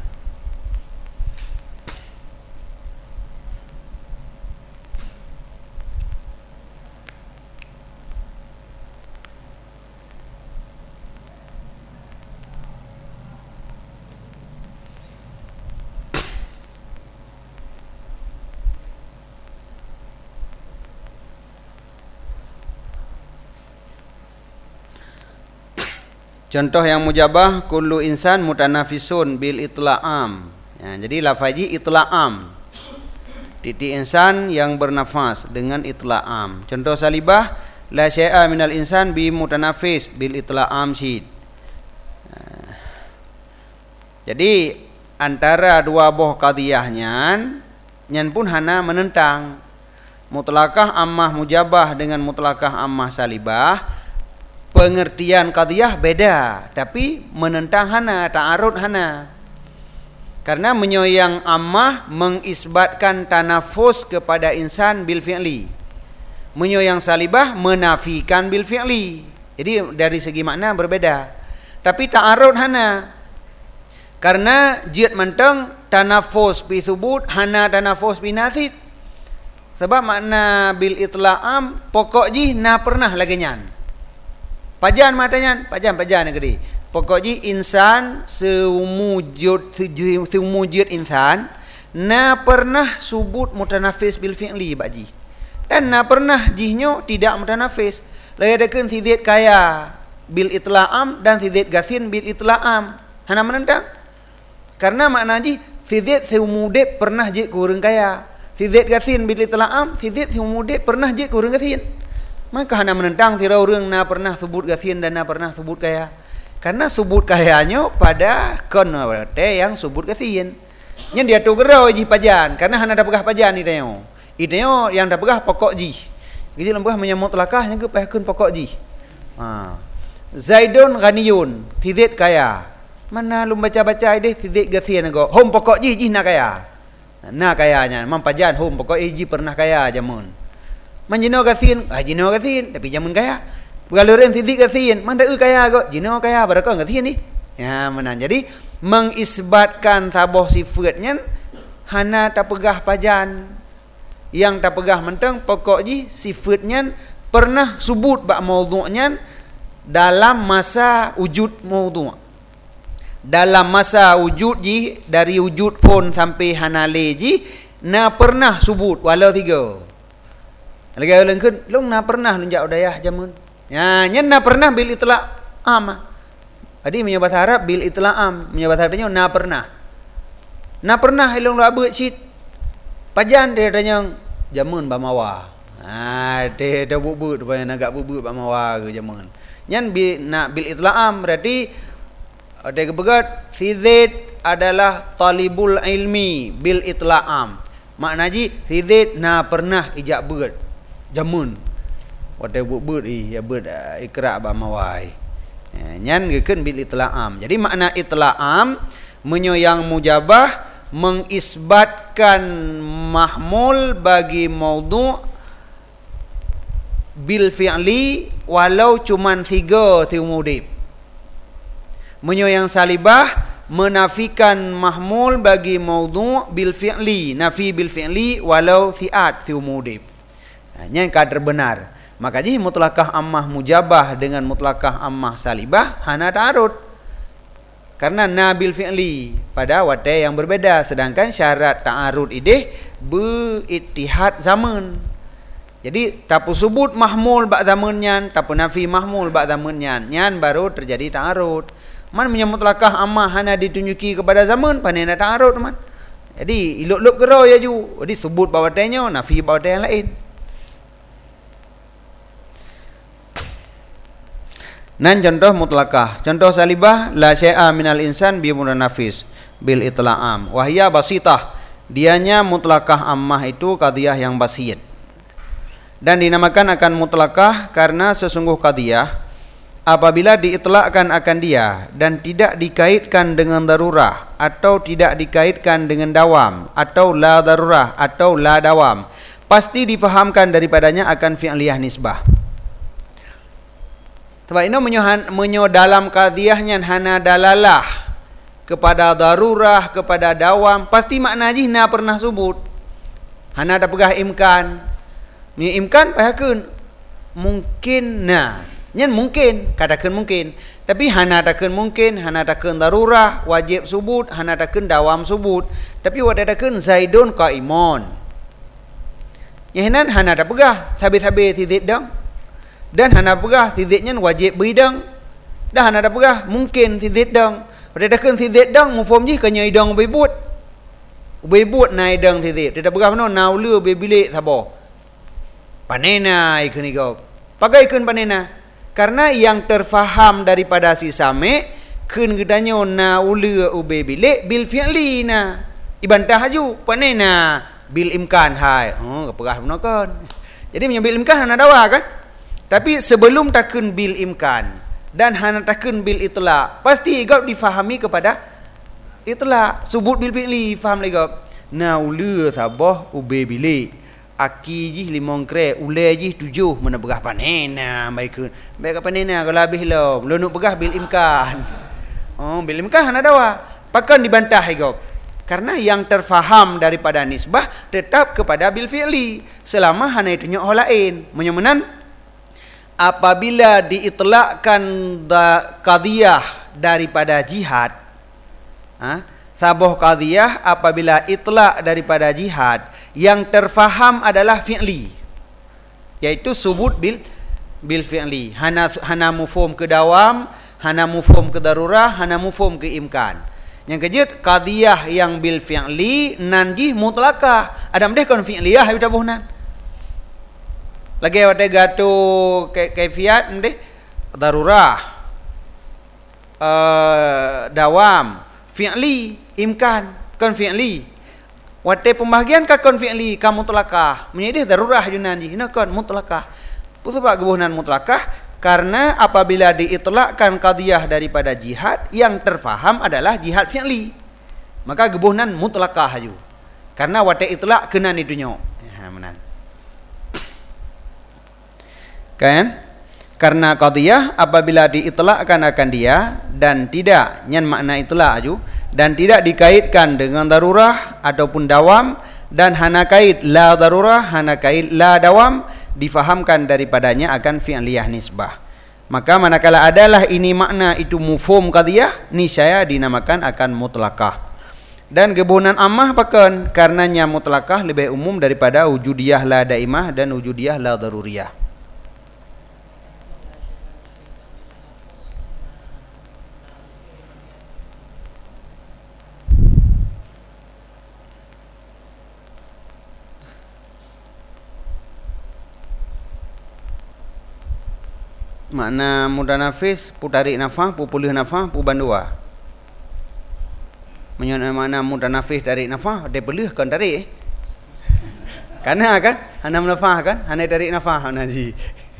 Contoh yang mujabah kullu insan mutanafisun bil itla'am. Jadi lafazi itla'am. Titik insan yang bernafas dengan itla'am. Contoh salibah la syai'a minal insan bi mutanafis bil itla'am sid. Jadi antara dua buah qadiyahnya nyan pun hana menentang mutlakah ammah mujabah dengan mutlakah ammah salibah. Pengertian qadiyah beda, tapi menentang hana, ta'arud hana. Karena menyoyang ammah mengisbatkan tanafus kepada insan bil fi'li. Menyoyang salibah menafikan bil fi'li. Jadi dari segi makna berbeda. Tapi ta'arud hana. Karena jid menteng tanafus bi thubut, hana tanafus bi nasid. Sebab makna bil itla'am pokok jih na pernah lagi nyan. Pajan matanya, pajan negeri. Pokoknya insan seumujud insan na pernah subut mutanafis bil fi'li baji. Dan na pernah jihnya tidak mutanafis. Lagi ada kan sidit kaya bil itla'am dan sidit gasin bil itla'am. hana menentang. Karena makna ji si zat seumudip pernah je ke orang kaya. Si zat gasin bil itla'am, si zat seumudip pernah je ke orang gasin. Maka hana menentang tira orang na pernah sebut gasin dan na pernah sebut kaya. Karena sebut kayanya pada konwate yang sebut gasin. Nya dia tu gerau ji pajan karena hana dah pegah pajan ni tanya. Itanya yang dah pegah pokok ji. Jadi lembah menyamut lakah yang ke pahkun pokok ji. Zaidun ghaniyun, tizit kaya. Mana lu baca-baca ide tizit gasin go. Hom pokok ji na kaya. Na kayanya mampajan hom pokok ji pernah kaya jamun. Manjino gasin, jino gasin tapi jamun kaya. Kalau orang tizit gasin, mana kaya go. Jino kaya barakah gasin ni. Ya menang. Jadi mengisbatkan sabah sifatnya hana tak pegah pajan. Yang tak pegah mentang pokok ji sifatnya pernah sebut bak maudhu'nya dalam masa wujud maudhu'. Dalam masa wujud ji dari wujud pun sampai hanale ji na pernah sebut walau 3. Lagi orang kun long na pernah lunjak udayah jamun. Ya nyen na pernah bil itla'am. Adi punya bahasa Arab bil itla'am, punya bahasa Arabnya na pernah. Na pernah ilong lu abut sit. Pajan dia tanya jamun bamawa. Dia dah bubut supaya nak agak bubut bamawa ke jamun. Nyan nak bil itla'am berarti ada kebegat si zaid adalah talibul ilmi bil itla'am. Makna ji si zaid na pernah ijak berat jamun. Wate bubut ya beut ikra bamawai. Nyan gekeun bil itla'am. Jadi makna itla'am menyo yang mujabah mengisbatkan mahmul bagi maudhu' bil fi'li walau cuman 3 tiumudib. Menyo yang salibah menafikan mahmul bagi maudhu' bil fi'li, nafi bil fi'li walau thi'at tiumudib. Yang kadar benar. Maka jadi mutlakah ammah mujabah dengan mutlakah ammah salibah hana ta'arud. Karena nabil fi'li pada wate yang berbeda, sedangkan syarat ta'arud ideh berittihad zaman. Jadi tapu sebut mahmul bak zamannya, tapu nafi mahmul bak zamannya, nyan baru terjadi ta'arud. Man menyebut mutlakah ammah hana ditunjuki kepada zaman panena ta'arud man. Jadi ilok-ilok gerau ya ju. Jadi sebut bawatenya, nafi bawate yang lain. Nan contoh mutlakah, contoh salibah la syai'a minal insan bi munafis bil itla'am wahya basitah. Dianya mutlakah ammah itu qadiyah yang basit. Dan dinamakan akan mutlakah karena sesungguh qadiyah apabila diitlakkan akan dia dan tidak dikaitkan dengan darurah atau tidak dikaitkan dengan dawam atau la darurah atau la dawam, pasti difahamkan daripadanya akan fi'liyah nisbah. Sebab ini menyo dalam qadiyahnya hana dalalah kepada darurah, kepada dawam, pasti makna ji na pernah sebut. Hana ada pegah imkan. Ni imkan pahakeun mungkin na. Nyen mungkin, katakeun mungkin. Tapi hana takeun mungkin, hana takeun darurah, wajib sebut, hana takeun dawam sebut. Tapi wada takeun Zaidun qaimun. Nyenan hana ada pegah sabi-sabi tidip dang. Dan hana pegah siditnya wajib beridang. Dah hana ada pegah mungkin sidit dang. Pada dakun sidit dang mufhum ji kanya idang ubibut. Ubibut na idang sidit. Dia pegah mana na ulu bibilik sabo. Panena ikun igau. Pakai ikun panena. Karena yang terfaham daripada si same kun gedanya na ulu ubibilik bil fi'li na. Ibantah haju panena bil imkan hai. Oh pegah mana kan. Jadi menyabil imkan hana dawa kan? Tapi sebelum takun bil imkan dan hana takun bil itlaq, pasti igap difahami kepada itlaq. Sebut bil fi'li faham lagi igap. Na ulu sabah ube bilik. Aki ji 5 kre, ule ji 7 mana begah panena baikun. Baik panena kalau habis lo, melunuk begah bil imkan. Oh, bil imkan hana dawa. Pakan dibantah igap. Karena yang terfaham daripada nisbah tetap kepada bil fi'li selama hana itu nyok lain. Menyemenan apabila diitlakkan qadiyah daripada jihad, sabuh qadiyah apabila itlak daripada jihad yang terfaham adalah fi'li, yaitu subut bil fi'li, hana mufhum ke dawam, hana mufhum ke darurah, hana mufhum ke imkan. Yang kejut qadiyah yang bil fi'li nanji mutlaqah. Ada mdeh kon fi'liyah udah buhnan. Lagi wate gato kaifiat mdeh darurah. Dawam, fi'li, imkan, kon fi'li. Wate pembahagian ka kon fi'li ka mutlaqah. Menjadi darurah junanji, hina kon mutlaqah. Sebab gebuhnan mutlaqah karena apabila diitlakkan qadiyah daripada jihad yang terfaham adalah jihad fi'li. Maka gebuhnan mutlaqah haju. Karena wate itlak kena ni dunyo. Ha menan. Kan? Karena qadiyah apabila diitlakkan akan dia dan tidak nyan makna itlak aju dan tidak dikaitkan dengan darurah ataupun dawam dan hana kait la darurah, hana kait la dawam difahamkan daripadanya akan fi'liyah nisbah. Maka manakala adalah ini makna itu mufhum qadiyah, niscaya dinamakan akan mutlaqah. Dan gebunan ammah pakan karenanya mutlaqah lebih umum daripada wujudiyah la daimah dan wujudiyah la daruriyah. Makna mutanafis pu tarik nafah, pu pulih nafah, pu bandua. Menyon makna mutanafis tarik nafah, dia pulih kan tarik. Karena kan hana nafah kan, hana tarik nafah naji.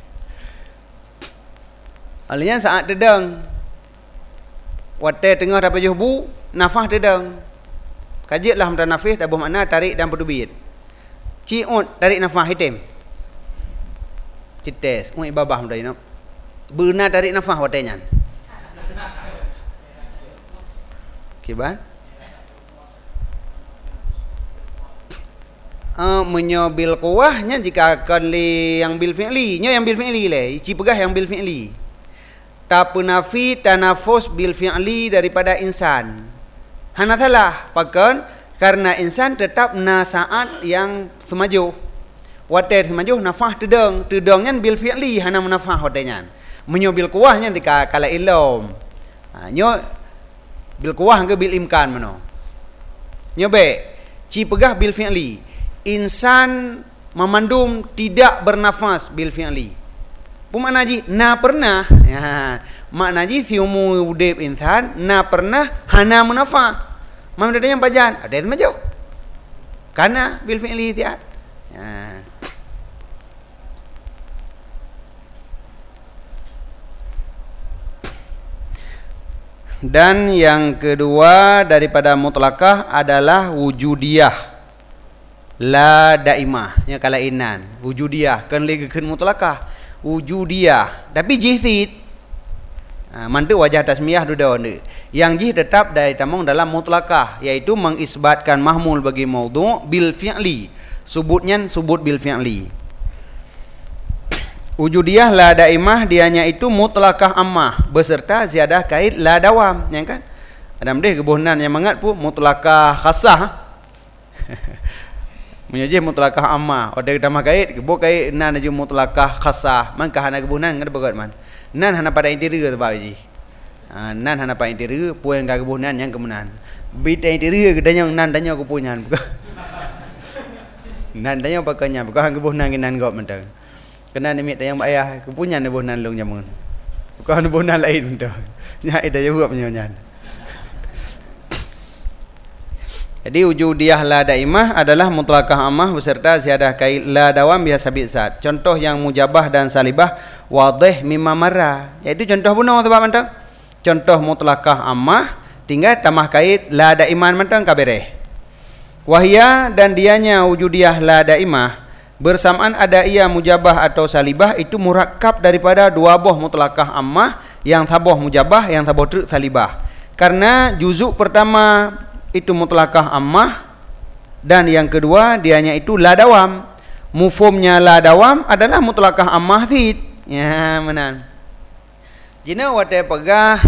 Alnya saat tedang wate tengah dapat juhbu, nafah tedang. Kajilah mutanafis tak bermakna tarik dan berdubit. Ciut tarik nafah hitam. Cites, ui babah mudai nak. Benar tarik nafas watenya. Kiban? Menyobil kuahnya jika akan li yang bil fi'li, nya yang bil fi'li le, ici pegah yang bil fi'li. Tapunafi tanafus bil fi'li daripada insan. Hana salah, pakan karena insan tetap na saat yang semaju. Wate semaju nafah tedang bil fi'li hana munafah watenya. Menyobil kuahnya tika kala ilom. Nyo bil kuah ke bil imkan mano. Nyobe ci pegah bil fi'li. Insan memandum tidak bernafas bil fi'li. Pumakna ji na pernah. Ya, makna ji siumu udip insan na pernah hana munafah. Mam dadanya bajan, ada semajau. Karena bil fi'li tiat. Ya. Dan yang kedua daripada mutlaqah adalah wujudiyah la daimah nya kala inan wujudiyah kan lagi keun mutlaqah wujudiyah tapi jihid mantu wajah tasmiyah duda onde yang jih tetap dari tamong dalam mutlaqah yaitu mengisbatkan mahmul bagi maudhu' bil fi'li subutnya subut bil fi'li. Wujudiyah la daimah dianya itu mutlaqah ammah beserta ziyadah kait la dawam, ya kan? Ada mdeh gebuhnan yang mangat pu mutlaqah khassah. Menyaji mutlaqah ammah, ode tambah kait, gebu kait nan aju mutlaqah khassah. Man kahana gebuhnan ngad bagat man. Nan hana pada interior tu baji. Nan hana pada interior pu yang gebuhnan yang kemenan. Bit interior gedanya nan tanya aku punya. Nan tanya pakanya, bukan gebuhnan kinan gop mentang. Kena nimit yang ayah kepunya nebonan long jamun. Bukan nebonan lain tu. Nya ida juga penyonya. Jadi wujudiyah la daimah adalah mutlaqah ammah beserta ziyadah kait la dawam biasa bi'sat. Contoh yang mujabah dan salibah wadih mimma marra. Iaitu contoh bunuh sebab mantang. Contoh mutlaqah ammah tinggal tambah kait la daiman mantang kabereh. Wahia dan dianya wujudiyah la daimah bersamaan ada ia mujabah atau salibah itu murakkab daripada dua buah mutlaqah ammah yang sabah mujabah yang sabah salibah. Karena juzuk pertama itu mutlaqah ammah dan yang kedua dianya itu la dawam. Mufhumnya la dawam adalah mutlaqah ammah zid. Ya menan. Jina wate pegah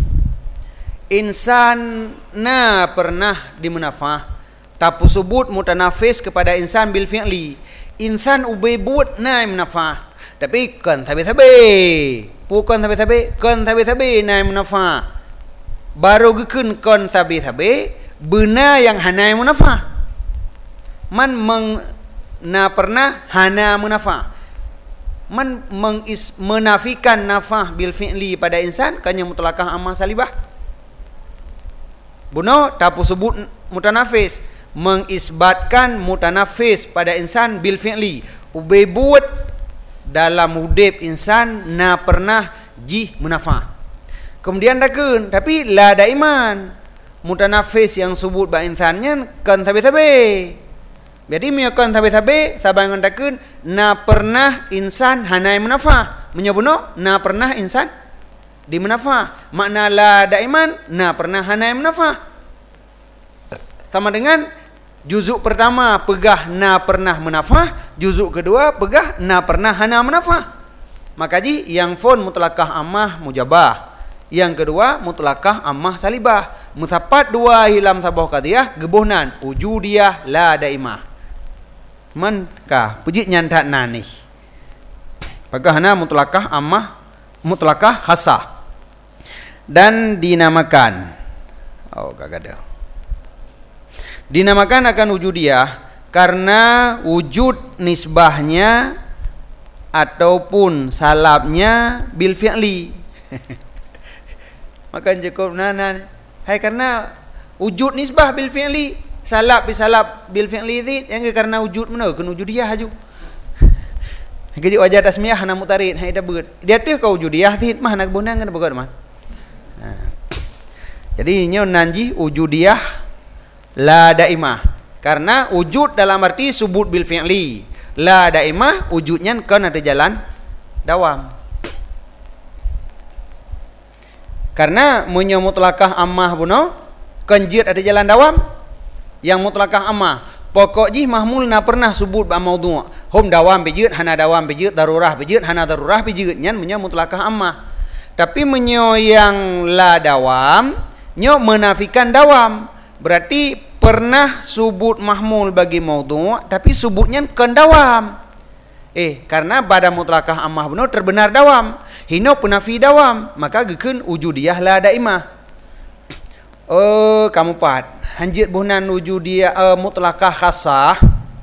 insan na pernah dimunafah tapu subut mutanafis kepada insan bil fi'li. Insan ubay buat na munafah tapi kan sabi-sabi Pukon sabe-sabe, kon sabe-sabe nai munafa. Baru gekun kon sabe-sabe, benar yang hanai munafa. Man na pernah hana munafa. Man menafikan nafah bil fi'li pada insan kanya mutlakah ammah salibah. Buno tapu sebut mutanafis, mengisbatkan mutanafis pada insan bil fi'li. Ubay buat dalam hudib insan na pernah jih munafah. Kemudian dakun, tapi la daiman mutanafis yang sebut ba insannya kan sabe-sabe. Jadi miakan sabe-sabe sabangan dakun na pernah insan hanai munafah. Menyobuno na pernah insan di munafah. Makna la daiman na pernah hanai munafah. Sama dengan juzuk pertama pegah na pernah munafah, juzuk kedua pegah na pernah hana munafah. Maka ji yang fon mutlakah ammah mujabah. Yang kedua mutlakah ammah salibah. Musapat dua hilam sabah qadiyah gebuhnan wujudiyah la daimah. Man ka puji nyantat nani. Pagahana mutlakah ammah mutlakah khasah. Dan dinamakan kagada. Dinamakan akan wujudiyah karena wujud nisbahnya ataupun salabnya bil fi'li. Maka cukup nanan. Hai karena wujud nisbah bil fi'li, salab bil fi'li itu yang karena wujud mana kena wujudiyah aju. Jadi wajah tasmiyah hana mutarid hai dabut. Dia tu kau wujudiyah ti mah nak bonang kan bagad mah. Jadi nyo nanji wujudiyah la daimah. Karena wujud dalam arti subut bil fi'li. La daimah wujudnya kan ada jalan dawam. Karena munyo mutlakah ammah buno kanjir ada jalan dawam. Yang mutlakah ammah pokok ji mahmul na pernah subut ba maudhu'. Hum dawam bijut hana dawam bijut darurah bijut hana darurah bijut nyan munyo mutlakah ammah. Tapi munyo yang la dawam nyo menafikan dawam. Berarti pernah subut mahmul bagi maudhu' tapi subutnya kan dawam. Karena pada mutlakah ammah benar terbenar dawam. Hino penafi dawam, maka gekun wujudiyah la daimah. Kamu pat hanjit buhnan wujudiyah mutlakah khasah.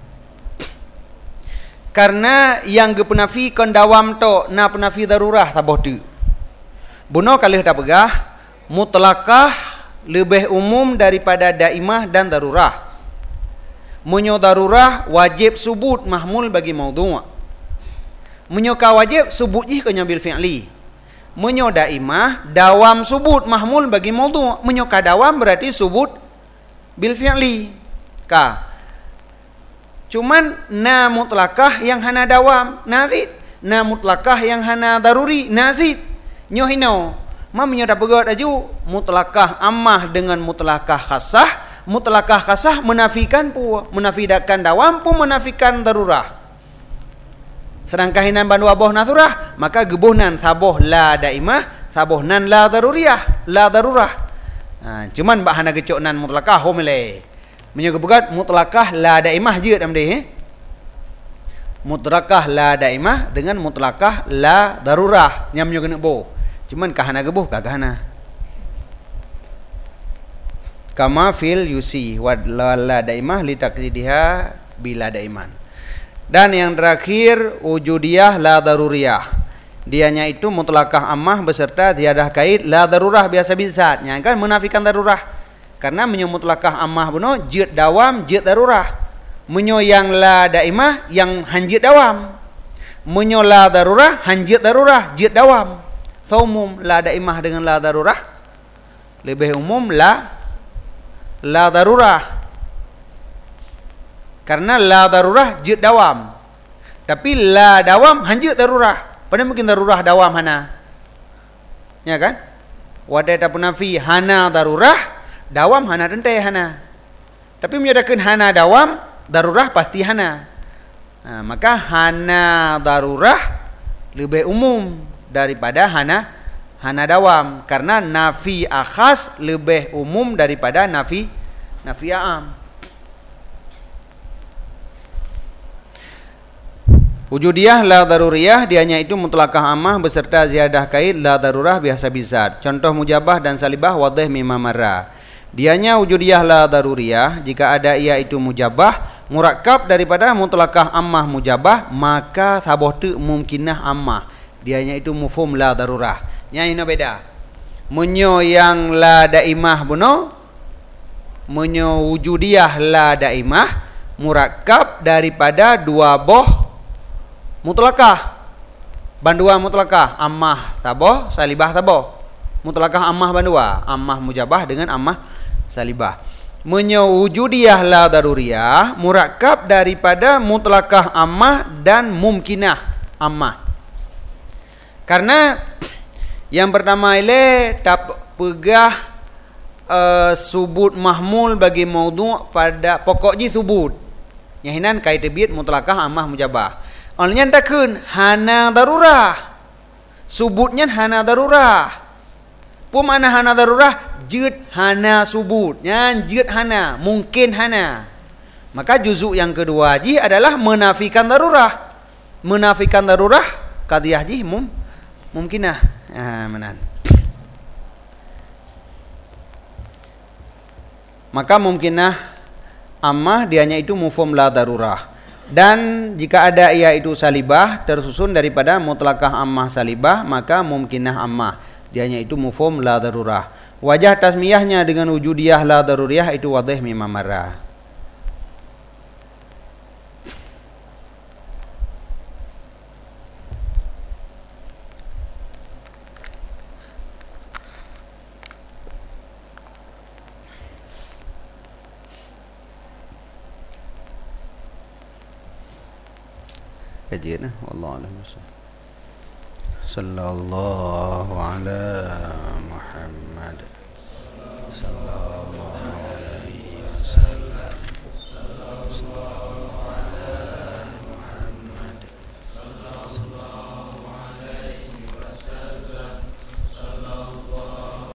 Karena yang ge penafi kan dawam to na penafi darurah sabah tu. Buno kalih dah pegah mutlakah lebih umum daripada daimah dan darurah. Munyo darurah wajib subut mahmul bagi maudhu'. Munyo ka wajib subut ji kena bil fi'li. Munyo daimah dawam subut mahmul bagi maudhu'. Munyo ka dawam berarti subut bil fi'li. Ka. Cuman na mutlakah yang hana dawam nazid, na mutlakah yang hana daruri nazid. Nyo hino. Mamnya dah pegat aju mutlakah ammah dengan mutlakah khasah. Mutlakah khasah menafikan pu, menafikan dawam pu menafikan darurah. Sedangkan hinan bandu aboh naturah, maka gebuhnan saboh la daimah, sabohnan la daruriyah, la darurah. Cuman bah hana gecoknan mutlakah homele. Menyo gebugat mutlakah la daimah je amde. Mutlakah la daimah dengan mutlakah la darurah nyam nyo kena bo. Cuman kahana gebuh kagahana. Kama fil yusi wa la daimah li taqdidiha bila daiman. Dan yang terakhir wujudiyah la daruriyah. Dianya itu mutlakah ammah beserta tiada kait la darurah biasa bizatnya kan menafikan darurah. Karena menyo mutlakah ammah buno jid dawam jid darurah. Menyo yang la daimah yang hanjid dawam. Menyo la darurah hanjid darurah jid dawam. So umum la daimah dengan la darurah. Lebih umum la darurah. Karena la darurah jid dawam. Tapi la dawam hanjid darurah. Pada mungkin darurah dawam hana. Ya kan? Wadai tak penafi hana darurah, dawam hana tentai hana. Tapi menyatakan hana dawam, darurah pasti hana. Maka hana darurah lebih umum daripada hana dawam. Karena nafi akhas lebih umum daripada nafi am. Wujudiyah la daruriyah dianya itu mutlakah ammah beserta ziyadah kaid la darurah biasa bizat. Contoh mujabah dan salibah wadih mimma marra. Dianya wujudiyah la daruriyah jika ada ia itu mujabah murakkab daripada mutlakah ammah mujabah maka saboh tu mungkinah ammah. Dianya itu mufhum la darurah. Nya ino beda. Menyo yang la daimah buno menyo wujudiyah la daimah murakkab daripada dua boh mutlakah bandua mutlakah ammah saboh salibah saboh mutlakah ammah bandua ammah mujabah dengan ammah salibah menyewujudiyah la daruriyah murakkab daripada mutlakah ammah dan mumkinah ammah. Karena yang pertama ile tak pegah subut mahmul bagi maudhu' pada pokok ji subut nyahinan kait tebit mutlakah ammah mujabah. Olehnya takun hana darurah. Subutnya hana darurah. Pun mana hana darurah? Jid hana subut. Yang jid hana, mungkin hana. Maka juzuk yang kedua ji adalah menafikan darurah. Menafikan darurah qadiyah ji mungkinah. Menan. Maka mungkinah ammah dianya itu mufhum la darurah. Dan jika ada ia itu salibah tersusun daripada mutlakah ammah salibah maka mumkinah ammah dianya itu mufhum la darurah. Wajah tasmiyahnya dengan wujudiyah la daruriyah itu wadih mimma marra. kajian wallahu a'lam. Sallallahu ala